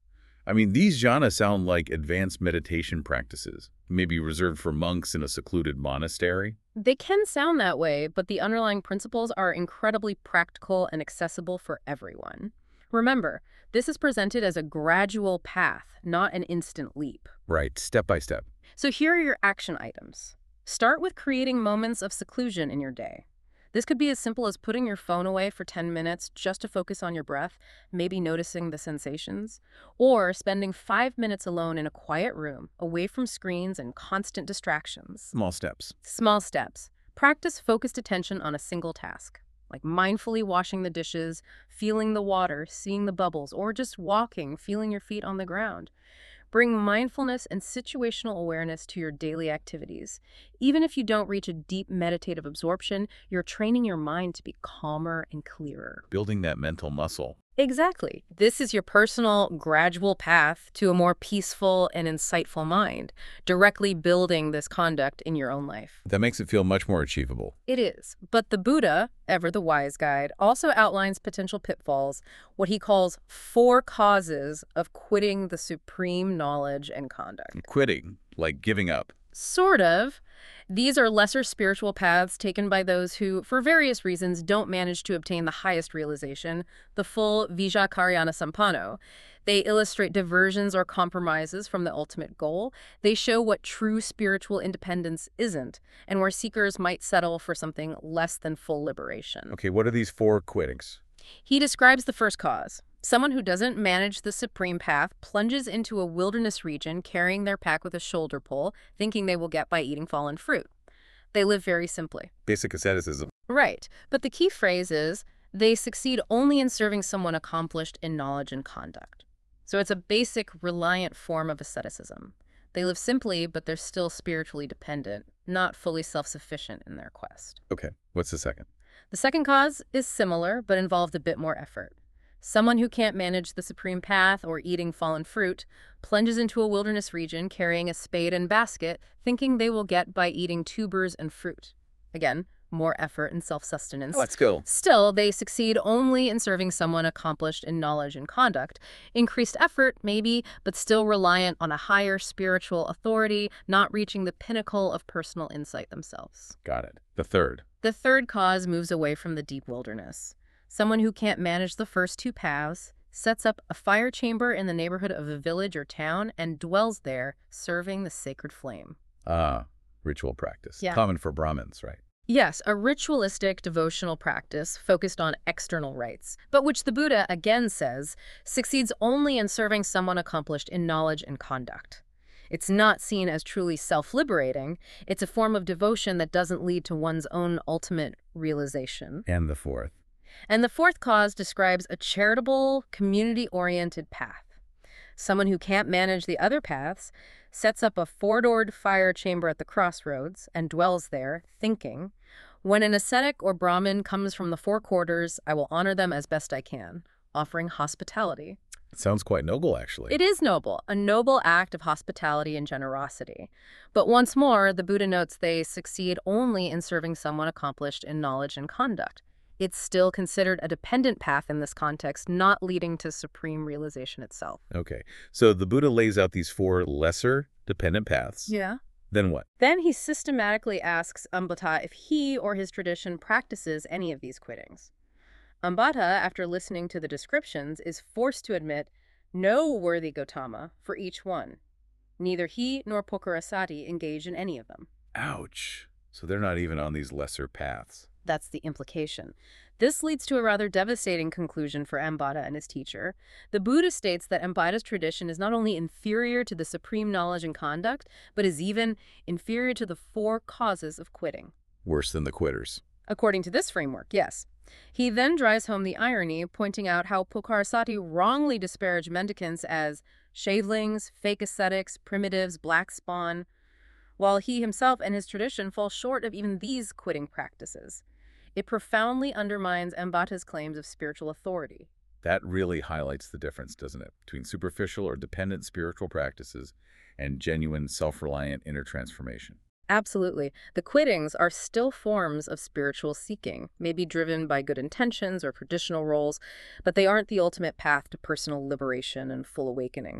I mean, these jhanas sound like advanced meditation practices, maybe reserved for monks in a secluded monastery. They can sound that way, but the underlying principles are incredibly practical and accessible for everyone. Remember, this is presented as a gradual path, not an instant leap. Right, step by step. So here are your action items. Start with creating moments of seclusion in your day. This could be as simple as putting your phone away for 10 minutes just to focus on your breath, maybe noticing the sensations, or spending 5 minutes alone in a quiet room, away from screens and constant distractions. Small steps. Small steps. Practice focused attention on a single task, like mindfully washing the dishes, feeling the water, seeing the bubbles, or just walking, feeling your feet on the ground. Bring mindfulness and situational awareness to your daily activities. Even if you don't reach a deep meditative absorption, you're training your mind to be calmer and clearer. Building that mental muscle. Exactly. This is your personal, gradual path to a more peaceful and insightful mind, directly building this conduct in your own life. That makes it feel much more achievable. It is. But the Buddha, ever the wise guide, also outlines potential pitfalls, what he calls 4 causes of quitting the supreme knowledge and conduct. Quitting, like giving up. Sort of. These are lesser spiritual paths taken by those who, for various reasons, don't manage to obtain the highest realization, the full Vijayakaryana Sampanno. They illustrate diversions or compromises from the ultimate goal. They show what true spiritual independence isn't, and where seekers might settle for something less than full liberation. Okay, what are these 4 quittings? He describes the first cause. Someone who doesn't manage the supreme path plunges into a wilderness region carrying their pack with a shoulder pull, thinking they will get by eating fallen fruit. They live very simply. Basic asceticism. Right. But the key phrase is, they succeed only in serving someone accomplished in knowledge and conduct. So it's a basic, reliant form of asceticism. They live simply, but they're still spiritually dependent, not fully self-sufficient in their quest. Okay, what's the second? The second cause is similar, but involved a bit more effort. Someone who can't manage the supreme path or eating fallen fruit plunges into a wilderness region carrying a spade and basket, thinking they will get by eating tubers and fruit. Again, more effort and self-sustenance. Let's go. Still, they succeed only in serving someone accomplished in knowledge and conduct. Increased effort, maybe, but still reliant on a higher spiritual authority, not reaching the pinnacle of personal insight themselves. Got it. The third. The third cause moves away from the deep wilderness. Someone who can't manage the first 2 paths sets up a fire chamber in the neighborhood of a village or town and dwells there, serving the sacred flame. Ah, ritual practice. Yeah. Common for Brahmins, right? Yes, a ritualistic devotional practice focused on external rites, but which the Buddha again says succeeds only in serving someone accomplished in knowledge and conduct. It's not seen as truly self-liberating. It's a form of devotion that doesn't lead to one's own ultimate realization. And the fourth. And the fourth cause describes a charitable, community-oriented path. Someone who can't manage the other paths sets up a 4-doored fire chamber at the crossroads and dwells there, thinking, when an ascetic or Brahmin comes from the 4 quarters, I will honor them as best I can, offering hospitality. It sounds quite noble, actually. It is noble, a noble act of hospitality and generosity. But once more, the Buddha notes they succeed only in serving someone accomplished in knowledge and conduct. It's still considered a dependent path in this context, not leading to supreme realization itself. Okay, so the Buddha lays out these 4 lesser dependent paths. Yeah. Then what? Then he systematically asks Ambata if he or his tradition practices any of these quittings. Ambata, after listening to the descriptions, is forced to admit, no, worthy Gautama, for each one. Neither he nor Pokarasati engage in any of them. Ouch. So they're not even on these lesser paths. That's the implication. This leads to a rather devastating conclusion for Ambata and his teacher. The Buddha states that Ambata's tradition is not only inferior to the supreme knowledge and conduct, but is even inferior to the 4 causes of quitting. Worse than the quitters. According to this framework, yes. He then drives home the irony, pointing out how Pokarasati wrongly disparaged mendicants as shavelings, fake ascetics, primitives, black spawn, while he himself and his tradition fall short of even these quitting practices. It profoundly undermines Ambata's claims of spiritual authority. That really highlights the difference, doesn't it, between superficial or dependent spiritual practices and genuine self-reliant inner transformation. Absolutely. The quittings are still forms of spiritual seeking, maybe driven by good intentions or traditional roles, but they aren't the ultimate path to personal liberation and full awakening.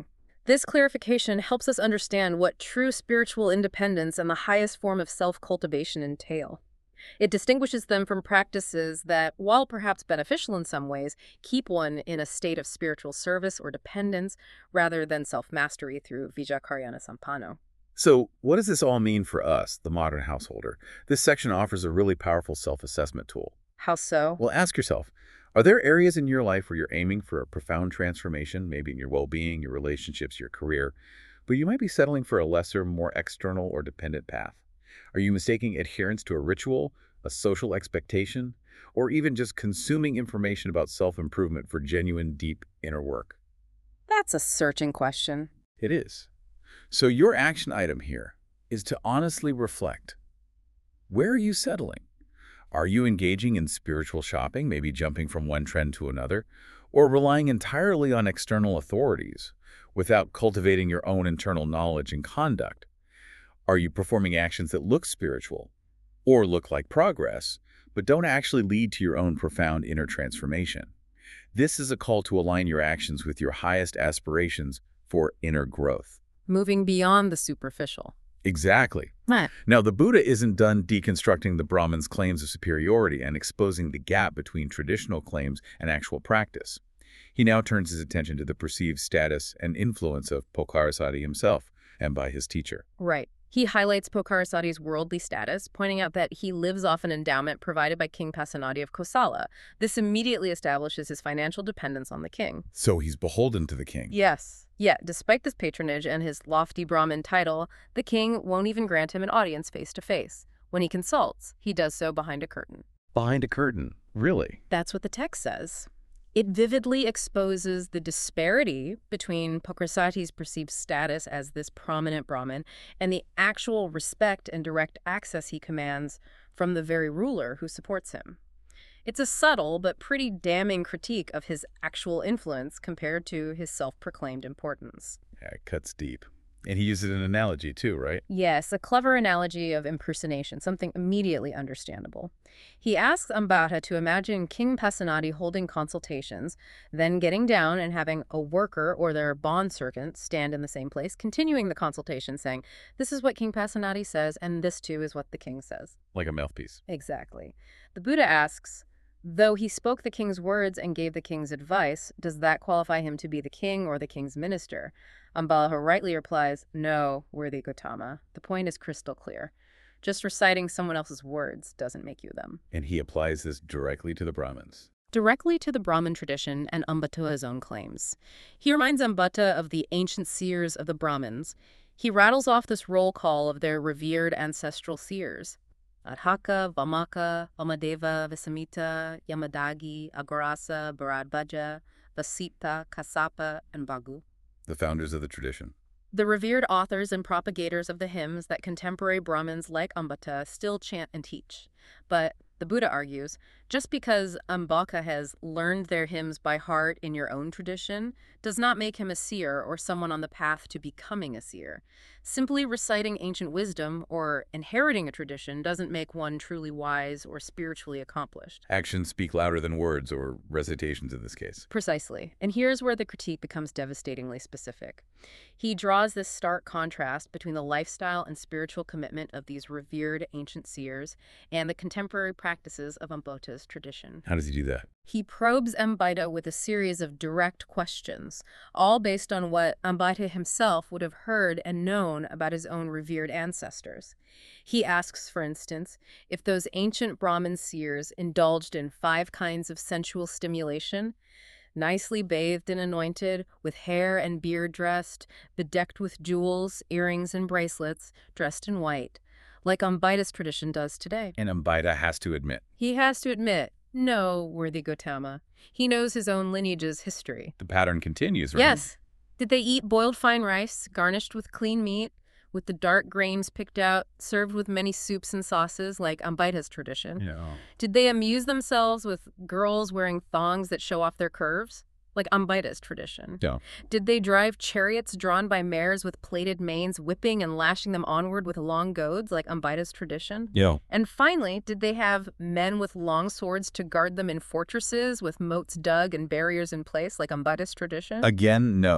This clarification helps us understand what true spiritual independence and the highest form of self-cultivation entail. It distinguishes them from practices that, while perhaps beneficial in some ways, keep one in a state of spiritual service or dependence rather than self-mastery through Vijakarayana Sampano. So what does this all mean for us, the modern householder? This section offers a really powerful self-assessment tool. How so? Well, ask yourself, are there areas in your life where you're aiming for a profound transformation, maybe in your well-being, your relationships, your career, but you might be settling for a lesser, more external or dependent path? Are you mistaking adherence to a ritual, a social expectation, or even just consuming information about self-improvement for genuine, deep inner work? That's a searching question. It is. So your action item here is to honestly reflect. Where are you settling? Are you engaging in spiritual shopping, maybe jumping from one trend to another, or relying entirely on external authorities without cultivating your own internal knowledge and conduct? Are you performing actions that look spiritual or look like progress, but don't actually lead to your own profound inner transformation? This is a call to align your actions with your highest aspirations for inner growth. Moving beyond the superficial. Exactly. Right. Now, the Buddha isn't done deconstructing the Brahmins' claims of superiority and exposing the gap between traditional claims and actual practice. He now turns his attention to the perceived status and influence of Pocharasati himself and by his teacher. Right. He highlights Pocharasati's worldly status, pointing out that he lives off an endowment provided by King Pasenadi of Kosala. This immediately establishes his financial dependence on the king. So he's beholden to the king. Yes. Yet, despite this patronage and his lofty Brahmin title, the king won't even grant him an audience face-to-face. When he consults, he does so behind a curtain. Behind a curtain? Really? That's what the text says. It vividly exposes the disparity between Pocharasati's perceived status as this prominent Brahmin and the actual respect and direct access he commands from the very ruler who supports him. It's a subtle but pretty damning critique of his actual influence compared to his self-proclaimed importance. Yeah, it cuts deep. And he uses an analogy too, right? Yes, a clever analogy of impersonation, something immediately understandable. He asks Ambata to imagine King Pasenadi holding consultations, then getting down and having a worker or their bondservant stand in the same place, continuing the consultation, saying, "This is what King Pasenadi says, and this too is what the king says." Like a mouthpiece. Exactly. The Buddha asks, though he spoke the king's words and gave the king's advice, does that qualify him to be the king or the king's minister? Ambalaha rightly replies, "No, worthy Gautama. The point is crystal clear. Just reciting someone else's words doesn't make you them." And he applies this directly to the Brahmins. Directly to the Brahmin tradition and Ambata's own claims. He reminds Ambata of the ancient seers of the Brahmins. He rattles off this roll call of their revered ancestral seers. Adhaka, Vamaka, Vamadeva, Visamita, Yamadagi, Agarasa, Bharadvaja, Vasita, Kassapa, and Bhagu. The founders of the tradition. The revered authors and propagators of the hymns that contemporary Brahmins like Ambata still chant and teach. But, the Buddha argues, just because Ambaka has learned their hymns by heart in your own tradition does not make him a seer or someone on the path to becoming a seer. Simply reciting ancient wisdom or inheriting a tradition doesn't make one truly wise or spiritually accomplished. Actions speak louder than words, or recitations in this case. Precisely. And here's where the critique becomes devastatingly specific. He draws this stark contrast between the lifestyle and spiritual commitment of these revered ancient seers and the contemporary practices of Ambata's tradition. How does he do that? He probes Ambata with a series of direct questions, all based on what Ambata himself would have heard and known about his own revered ancestors. He asks, for instance, if those ancient Brahmin seers indulged in 5 kinds of sensual stimulation, nicely bathed and anointed, with hair and beard dressed, bedecked with jewels, earrings, and bracelets, dressed in white, like Ambata's tradition does today. And Ambata has to admit. He has to admit, no, worthy Gautama. He knows his own lineage's history. The pattern continues, right? Yes. Did they eat boiled fine rice, garnished with clean meat, with the dark grains picked out, served with many soups and sauces like Ambata's tradition? Yeah. Did they amuse themselves with girls wearing thongs that show off their curves, like Ambata's tradition? Yeah. Did they drive chariots drawn by mares with plaited manes, whipping and lashing them onward with long goads, like Ambata's tradition? Yeah. And finally, did they have men with long swords to guard them in fortresses with moats dug and barriers in place, like Ambata's tradition? Again, no.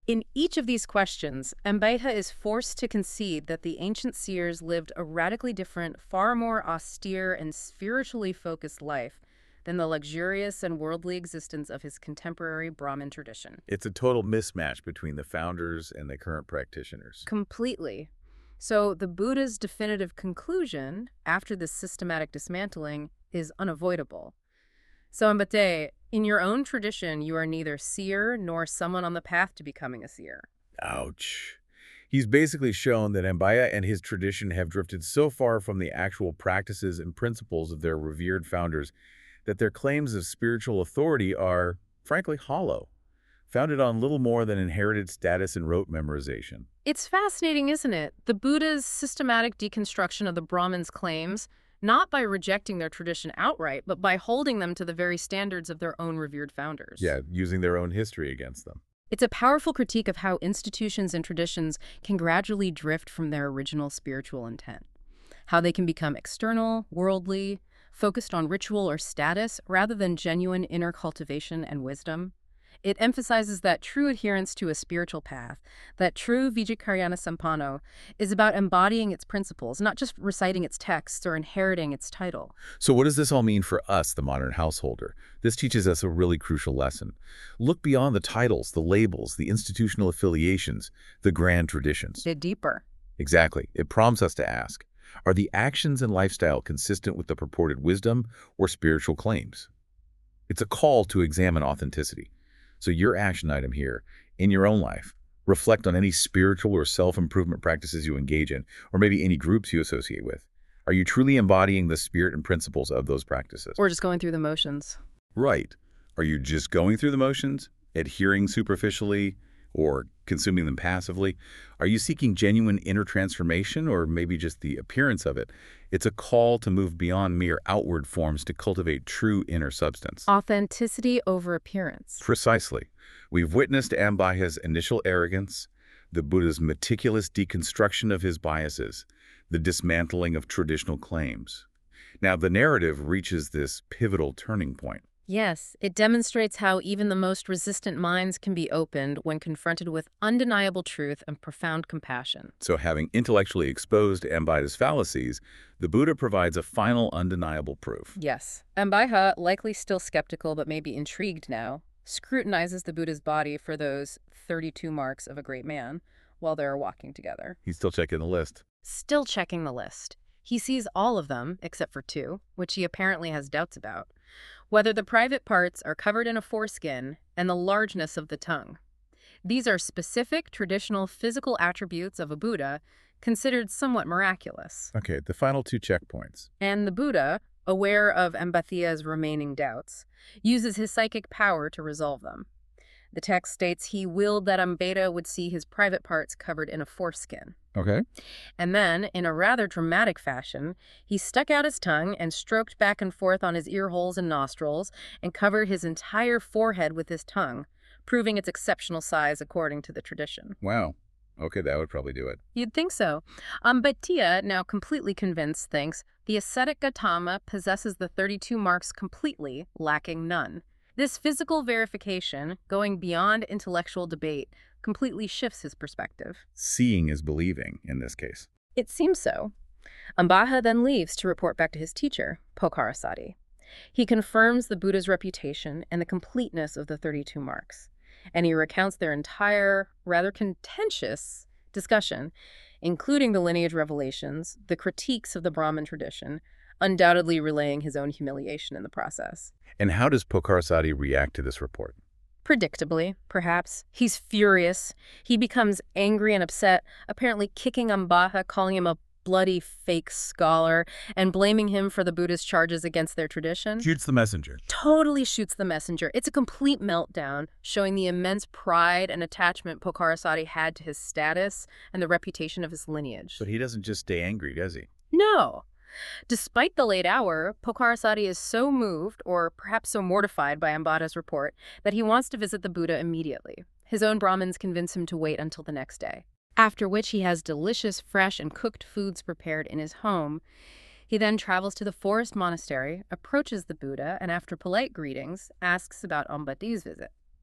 In each of these questions, Ambedha is forced to concede that the ancient seers lived a radically different, far more austere and spiritually focused life than the luxurious and worldly existence of his contemporary Brahmin tradition. It's a total mismatch between the founders and the current practitioners. Completely. So the Buddha's definitive conclusion, after this systematic dismantling, is unavoidable. So Ambate, in your own tradition, you are neither seer nor someone on the path to becoming a seer. Ouch. He's basically shown that Ambaya and his tradition have drifted so far from the actual practices and principles of their revered founders that their claims of spiritual authority are, frankly, hollow, founded on little more than inherited status and rote memorization. It's fascinating, isn't it? The Buddha's systematic deconstruction of the Brahmins' claims, not by rejecting their tradition outright, but by holding them to the very standards of their own revered founders. Yeah, using their own history against them. It's a powerful critique of how institutions and traditions can gradually drift from their original spiritual intent, how they can become external, worldly, focused on ritual or status rather than genuine inner cultivation and wisdom. It emphasizes that true adherence to a spiritual path, that true Vijayakaryana Sampanno, is about embodying its principles, not just reciting its texts or inheriting its title. So what does this all mean for us, the modern householder? This teaches us a really crucial lesson. Look beyond the titles, the labels, the institutional affiliations, the grand traditions. Dig deeper. Exactly. It prompts us to ask, are the actions and lifestyle consistent with the purported wisdom or spiritual claims? It's a call to examine authenticity. So your action item here, in your own life, reflect on any spiritual or self-improvement practices you engage in, or maybe any groups you associate with. Are you truly embodying the spirit and principles of those practices? Or just going through the motions. Right. Are you just going through the motions, adhering superficially, or consuming them passively? Are you seeking genuine inner transformation, or maybe just the appearance of it? It's a call to move beyond mere outward forms to cultivate true inner substance. Authenticity over appearance. Precisely. We've witnessed Ambaya's initial arrogance, the Buddha's meticulous deconstruction of his biases, the dismantling of traditional claims. Now, the narrative reaches this pivotal turning point. Yes, it demonstrates how even the most resistant minds can be opened when confronted with undeniable truth and profound compassion. So having intellectually exposed Ambaya's fallacies, the Buddha provides a final undeniable proof. Yes. Ambaya, likely still skeptical but maybe intrigued now, scrutinizes the Buddha's body for those 32 marks of a great man while they're walking together. He's still checking the list. Still checking the list. He sees all of them, except for 2, which he apparently has doubts about. Whether the private parts are covered in a foreskin and the largeness of the tongue. These are specific traditional physical attributes of a Buddha considered somewhat miraculous. Okay, the final 2 checkpoints. And the Buddha, aware of Ambathiya's remaining doubts, uses his psychic power to resolve them. The text states he willed that Ambedha would see his private parts covered in a foreskin. Okay. And then, in a rather dramatic fashion, he stuck out his tongue and stroked back and forth on his ear holes and nostrils and covered his entire forehead with his tongue, proving its exceptional size according to the tradition. Wow. Okay, that would probably do it. You'd think so. Ambatiya, now completely convinced, thinks the ascetic Gautama possesses the 32 marks completely, lacking none. This physical verification, going beyond intellectual debate, completely shifts his perspective. Seeing is believing in this case. It seems so. Ambaya then leaves to report back to his teacher, Pokarisati. He confirms the Buddha's reputation and the completeness of the 32 marks, and he recounts their entire, rather contentious discussion, including the lineage revelations, the critiques of the Brahmin tradition, undoubtedly relaying his own humiliation in the process. And how does Pokarisati react to this report? Predictably, perhaps. He's furious. He becomes angry and upset, apparently kicking Ambaya, calling him a bloody fake scholar, and blaming him for the Buddhist charges against their tradition. Shoots the messenger. Totally shoots the messenger. It's a complete meltdown, showing the immense pride and attachment Pokarisati had to his status and the reputation of his lineage. But he doesn't just stay angry, does he? No. Despite the late hour, Pokarisati is so moved, or perhaps so mortified by Ambaya's report, that he wants to visit the Buddha immediately. His own Brahmins convince him to wait until the next day, after which he has delicious, fresh, and cooked foods prepared in his home. He then travels to the forest monastery, approaches the Buddha, and after polite greetings, asks about Ambati's visit.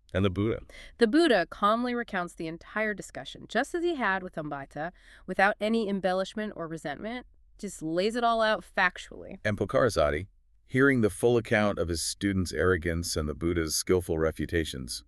And the Buddha? The Buddha calmly recounts the entire discussion, just as he had with Ambaita, without any embellishment or resentment, just lays it all out factually. And Pokarisati, hearing the full account of his student's arrogance and the Buddha's skillful refutations,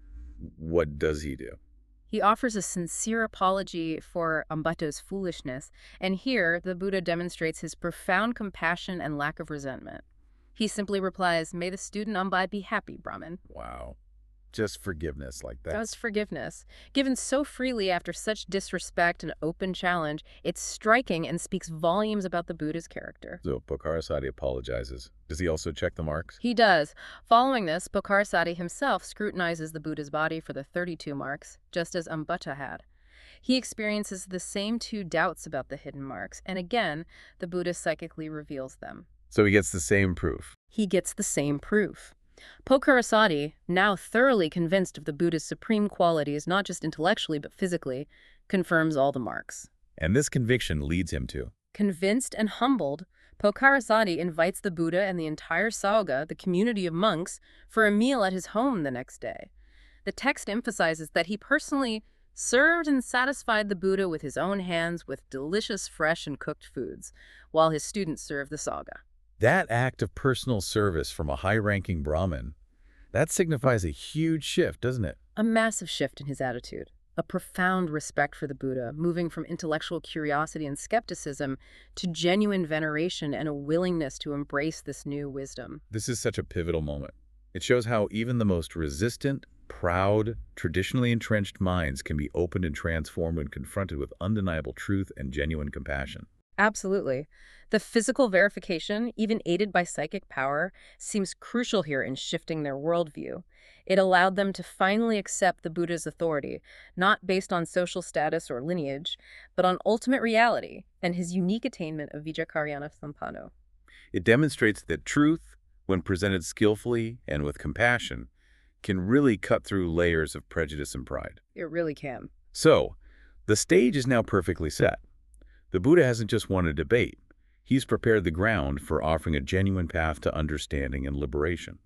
what does he do? He offers a sincere apology for Ambaito's foolishness, and here the Buddha demonstrates his profound compassion and lack of resentment. He simply replies, "May the student Ambai be happy, Brahmin." Wow. Just forgiveness like that. That's forgiveness. Given so freely after such disrespect and open challenge, it's striking and speaks volumes about the Buddha's character. So Pokarisati apologizes. Does he also check the marks? He does. Following this, Pokarisati himself scrutinizes the Buddha's body for the 32 marks, just as Ambaita had. He experiences the same two doubts about the hidden marks, and again, the Buddha psychically reveals them. So he gets the same proof. He gets the same proof. Pokarisati, now thoroughly convinced of the Buddha's supreme qualities, not just intellectually but physically, confirms all the marks. And this conviction leads him to. Convinced and humbled, Pokarisati invites the Buddha and the entire Sangha, the community of monks, for a meal at his home the next day. The text emphasizes that he personally served and satisfied the Buddha with his own hands with delicious fresh and cooked foods, while his students served the Sangha. That act of personal service from a high-ranking Brahmin, that signifies a huge shift, doesn't it? A massive shift in his attitude, a profound respect for the Buddha, moving from intellectual curiosity and skepticism to genuine veneration and a willingness to embrace this new wisdom. This is such a pivotal moment. It shows how even the most resistant, proud, traditionally entrenched minds can be opened and transformed when confronted with undeniable truth and genuine compassion. Absolutely. The physical verification, even aided by psychic power, seems crucial here in shifting their worldview. It allowed them to finally accept the Buddha's authority, not based on social status or lineage, but on ultimate reality and his unique attainment of Vijakarayana Sampanno. It demonstrates that truth, when presented skillfully and with compassion, can really cut through layers of prejudice and pride. It really can. So, the stage is now perfectly set. The Buddha hasn't just won a debate. He's prepared the ground for offering a genuine path to understanding and liberation.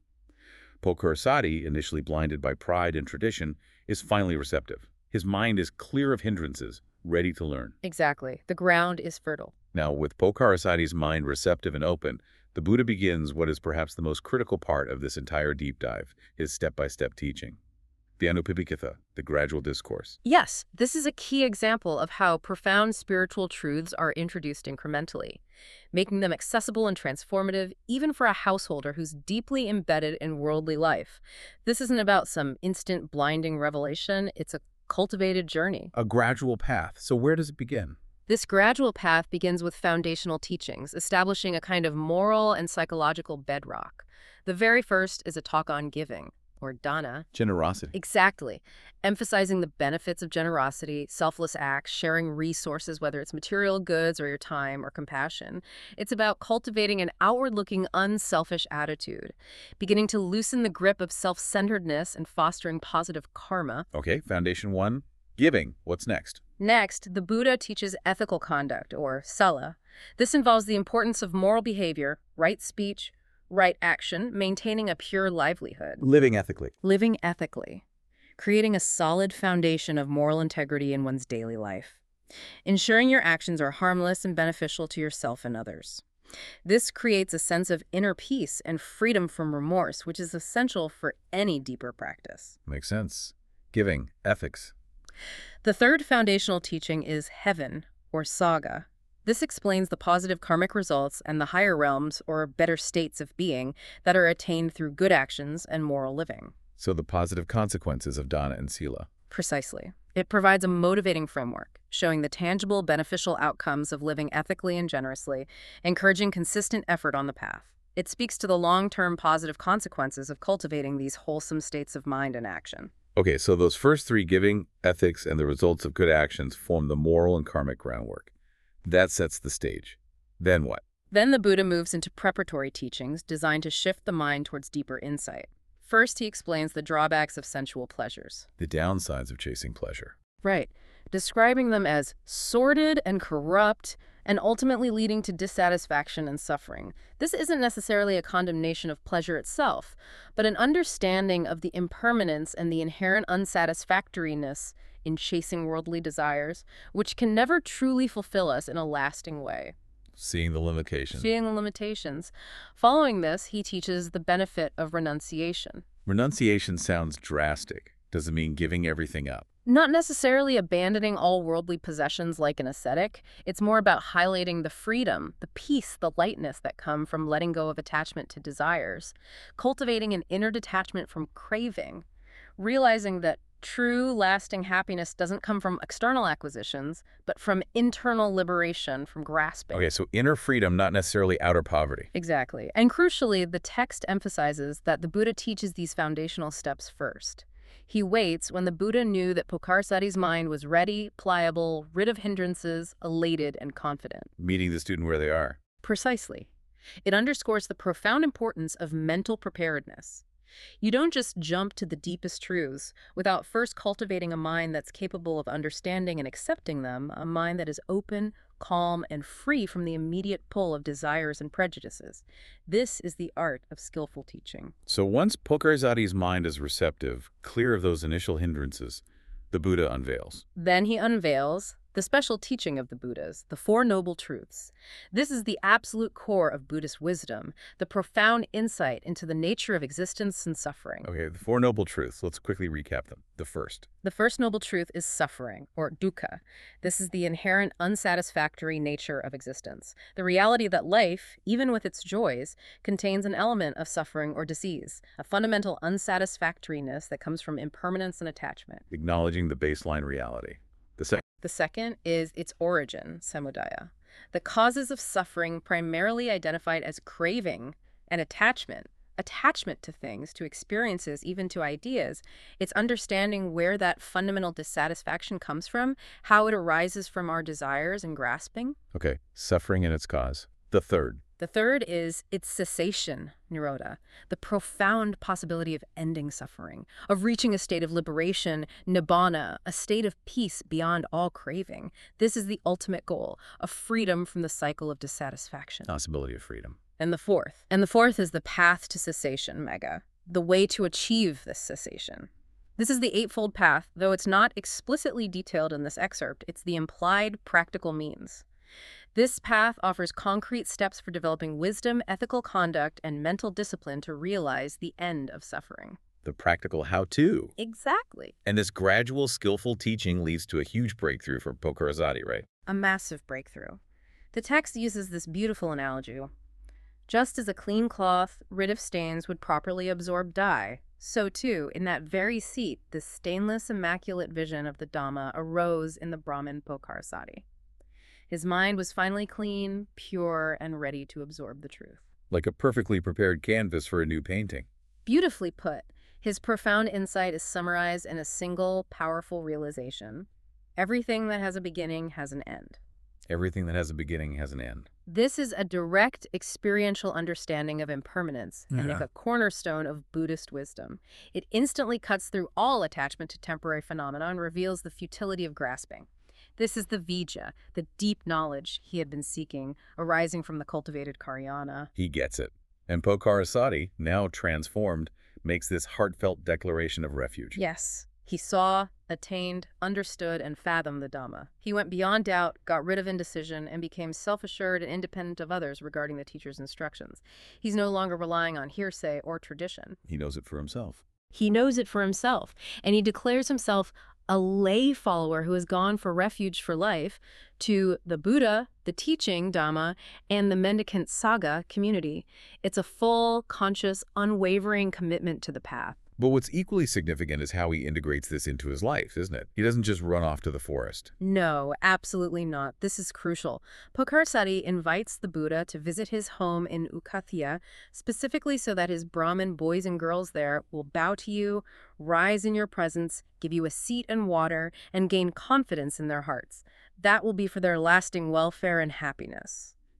Pokarisati, initially blinded by pride and tradition, is finally receptive. His mind is clear of hindrances, ready to learn. Exactly. The ground is fertile. Now, with Pokarisati's mind receptive and open, the Buddha begins what is perhaps the most critical part of this entire deep dive, his step-by-step teaching. The Anupippikitha, the gradual discourse. Yes, this is a key example of how profound spiritual truths are introduced incrementally, making them accessible and transformative even for a householder who's deeply embedded in worldly life. This isn't about some instant blinding revelation, it's a cultivated journey. A gradual path. So where does it begin? This gradual path begins with foundational teachings, establishing a kind of moral and psychological bedrock. The very first is a talk on giving, or dana. Generosity. Exactly. Emphasizing the benefits of generosity, selfless acts, sharing resources, whether it's material goods or your time or compassion. It's about cultivating an outward-looking, unselfish attitude, beginning to loosen the grip of self-centeredness and fostering positive karma. Okay, foundation one, giving. What's next? Next, the Buddha teaches ethical conduct, or sala. This involves the importance of moral behavior, right speech, right action, maintaining a pure livelihood. Living ethically. Living ethically. Creating a solid foundation of moral integrity in one's daily life. Ensuring your actions are harmless and beneficial to yourself and others. This creates a sense of inner peace and freedom from remorse, which is essential for any deeper practice. Makes sense. Giving, ethics. The third foundational teaching is heaven, or saga. This explains the positive karmic results and the higher realms, or better states of being, that are attained through good actions and moral living. So the positive consequences of dana and sila. Precisely. It provides a motivating framework, showing the tangible, beneficial outcomes of living ethically and generously, encouraging consistent effort on the path. It speaks to the long-term positive consequences of cultivating these wholesome states of mind and action. Okay, so those first three, giving, ethics, and the results of good actions, form the moral and karmic groundwork. That sets the stage. Then what? Then the Buddha moves into preparatory teachings designed to shift the mind towards deeper insight. First, he explains the drawbacks of sensual pleasures. The downsides of chasing pleasure. Right. Describing them as sordid and corrupt, and ultimately leading to dissatisfaction and suffering. This isn't necessarily a condemnation of pleasure itself, but an understanding of the impermanence and the inherent unsatisfactoriness in chasing worldly desires, which can never truly fulfill us in a lasting way. Seeing the limitations. Seeing the limitations. Following this, he teaches the benefit of renunciation. Renunciation sounds drastic. Does it mean giving everything up? Not necessarily abandoning all worldly possessions like an ascetic. It's more about highlighting the freedom, the peace, the lightness that come from letting go of attachment to desires, cultivating an inner detachment from craving, realizing that true, lasting happiness doesn't come from external acquisitions, but from internal liberation from grasping. Okay, so inner freedom, not necessarily outer poverty. Exactly. And crucially, the text emphasizes that the Buddha teaches these foundational steps first. He waits when the Buddha knew that Pokarsati's mind was ready, pliable, rid of hindrances, elated, and confident. Meeting the student where they are. Precisely. It underscores the profound importance of mental preparedness. You don't just jump to the deepest truths without first cultivating a mind that's capable of understanding and accepting them, a mind that is open, calm, and free from the immediate pull of desires and prejudices. This is the art of skillful teaching. So once Pokarsati's mind is receptive, clear of those initial hindrances, the Buddha unveils. Then he unveils the special teaching of the Buddhas, the Four Noble Truths. This is the absolute core of Buddhist wisdom, the profound insight into the nature of existence and suffering. Okay, the Four Noble Truths. Let's quickly recap them. The first. The first noble truth is suffering, or dukkha. This is the inherent unsatisfactory nature of existence, the reality that life, even with its joys, contains an element of suffering or disease, a fundamental unsatisfactoriness that comes from impermanence and attachment. Acknowledging the baseline reality. The second. The second is its origin, samudaya. The causes of suffering primarily identified as craving and attachment to things, to experiences, even to ideas. It's understanding where that fundamental dissatisfaction comes from, how it arises from our desires and grasping. Okay, suffering and its cause. The third. The third is its cessation, nirodha, the profound possibility of ending suffering, of reaching a state of liberation, nibbana, a state of peace beyond all craving. This is the ultimate goal, of freedom from the cycle of dissatisfaction. Possibility of freedom. And the fourth is the path to cessation, Megha, the way to achieve this cessation. This is the Eightfold Path, though it's not explicitly detailed in this excerpt. It's the implied practical means. This path offers concrete steps for developing wisdom, ethical conduct, and mental discipline to realize the end of suffering. The practical how-to. Exactly. And this gradual, skillful teaching leads to a huge breakthrough for Pokarsati, right? A massive breakthrough. The text uses this beautiful analogy. Just as a clean cloth, rid of stains, would properly absorb dye, so too, in that very seat, the stainless, immaculate vision of the Dhamma arose in the Brahmin Pokarsati. His mind was finally clean, pure, and ready to absorb the truth. Like a perfectly prepared canvas for a new painting. Beautifully put. His profound insight is summarized in a single, powerful realization. Everything that has a beginning has an end. Everything that has a beginning has an end. This is a direct experiential understanding of impermanence and like a cornerstone of Buddhist wisdom. It instantly cuts through all attachment to temporary phenomena and reveals the futility of grasping. This is the vijja, the deep knowledge he had been seeking, arising from the cultivated karyana. He gets it. And Pokarsati, now transformed, makes this heartfelt declaration of refuge. Yes. He saw, attained, understood, and fathomed the Dhamma. He went beyond doubt, got rid of indecision, and became self-assured and independent of others regarding the teacher's instructions. He's no longer relying on hearsay or tradition. He knows it for himself. He knows it for himself, and he declares himself a lay follower who has gone for refuge for life to the Buddha, the teaching Dhamma, and the mendicant Sangha community. It's a full, conscious, unwavering commitment to the path. But what's equally significant is how he integrates this into his life, isn't it? He doesn't just run off to the forest. No, absolutely not. This is crucial. Pokarsati invites the Buddha to visit his home in Ukhathya, specifically so that his Brahmin boys and girls there will bow to you, rise in your presence, give you a seat and water, and gain confidence in their hearts. That will be for their lasting welfare and happiness.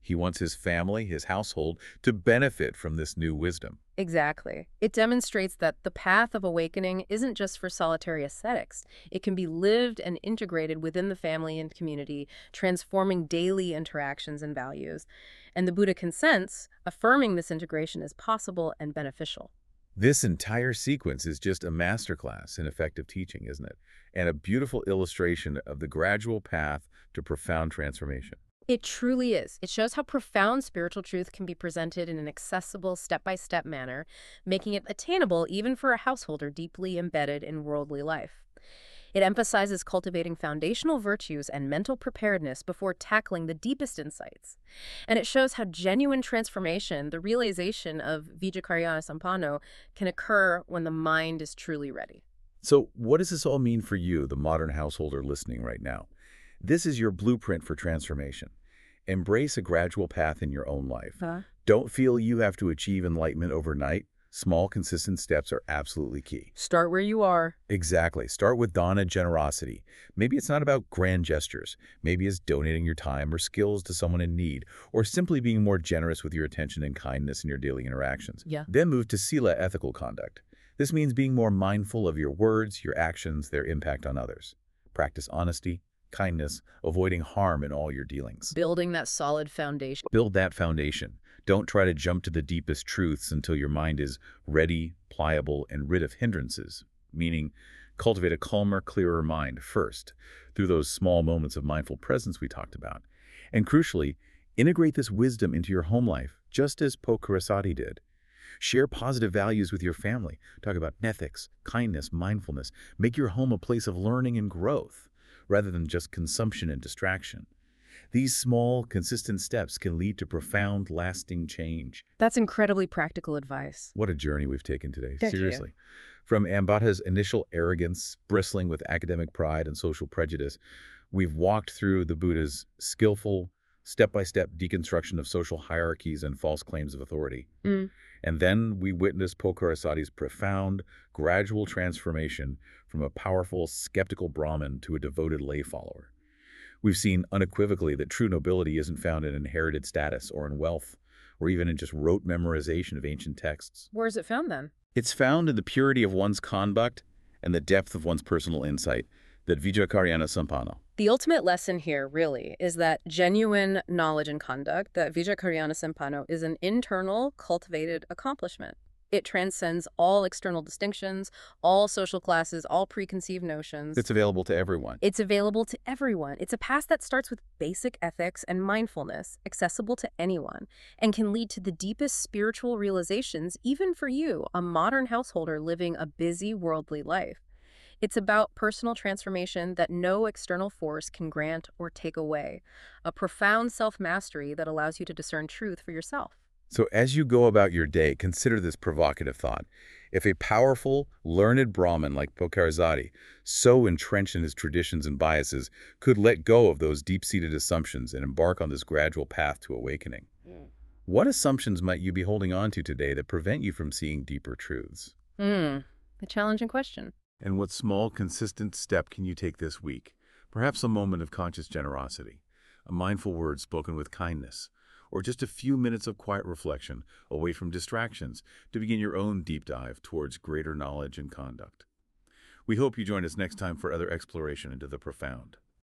He wants his family, his household, to benefit from this new wisdom. Exactly. It demonstrates that the path of awakening isn't just for solitary ascetics. It can be lived and integrated within the family and community, transforming daily interactions and values. And the Buddha consents, affirming this integration is possible and beneficial. This entire sequence is just a masterclass in effective teaching, isn't it? And a beautiful illustration of the gradual path to profound transformation. It truly is. It shows how profound spiritual truth can be presented in an accessible, step-by-step manner, making it attainable even for a householder deeply embedded in worldly life. It emphasizes cultivating foundational virtues and mental preparedness before tackling the deepest insights. And it shows how genuine transformation, the realization of Vijayakaryana Sampanno, can occur when the mind is truly ready. So what does this all mean for you, the modern householder listening right now? This is your blueprint for transformation. Embrace a gradual path in your own life. Don't feel you have to achieve enlightenment overnight. Small, consistent steps are absolutely key. Start where you are. Exactly. Start with dana generosity. Maybe it's not about grand gestures. Maybe it's donating your time or skills to someone in need, or simply being more generous with your attention and kindness in your daily interactions. Yeah. Then move to sila, ethical conduct. This means being more mindful of your words, your actions, their impact on others. Practice honesty, kindness, avoiding harm in all your dealings. Building that solid foundation. Build that foundation. Don't try to jump to the deepest truths until your mind is ready, pliable, and rid of hindrances, meaning cultivate a calmer, clearer mind first through those small moments of mindful presence we talked about. And crucially, integrate this wisdom into your home life, just as Pocharasati did. Share positive values with your family. Talk about ethics, kindness, mindfulness. Make your home a place of learning and growth, rather than just consumption and distraction. These small, consistent steps can lead to profound, lasting change. That's incredibly practical advice. What a journey we've taken today, Thank you. seriously. From Ambata's initial arrogance, bristling with academic pride and social prejudice, we've walked through the Buddha's skillful, step-by-step deconstruction of social hierarchies and false claims of authority. And then we witnessed Pocharasati's profound, gradual transformation from a powerful, skeptical Brahmin to a devoted lay follower. We've seen unequivocally that true nobility isn't found in inherited status or in wealth, or even in just rote memorization of ancient texts. Where is it found then? It's found in the purity of one's conduct and the depth of one's personal insight that Vijayakaryana Sampanno. The ultimate lesson here, really, is that genuine knowledge and conduct, that Vijayakaryana Sampanno, is an internal, cultivated accomplishment. It transcends all external distinctions, all social classes, all preconceived notions. It's available to everyone. It's available to everyone. It's a path that starts with basic ethics and mindfulness, accessible to anyone, and can lead to the deepest spiritual realizations, even for you, a modern householder living a busy, worldly life. It's about personal transformation that no external force can grant or take away, a profound self-mastery that allows you to discern truth for yourself. So as you go about your day, consider this provocative thought. If a powerful, learned Brahmin like Pocharasati, so entrenched in his traditions and biases, could let go of those deep-seated assumptions and embark on this gradual path to awakening, what assumptions might you be holding on to today that prevent you from seeing deeper truths? A challenging question. And what small, consistent step can you take this week? Perhaps a moment of conscious generosity, a mindful word spoken with kindness, or just a few minutes of quiet reflection away from distractions to begin your own deep dive towards greater knowledge and conduct. We hope you join us next time for other exploration into the profound.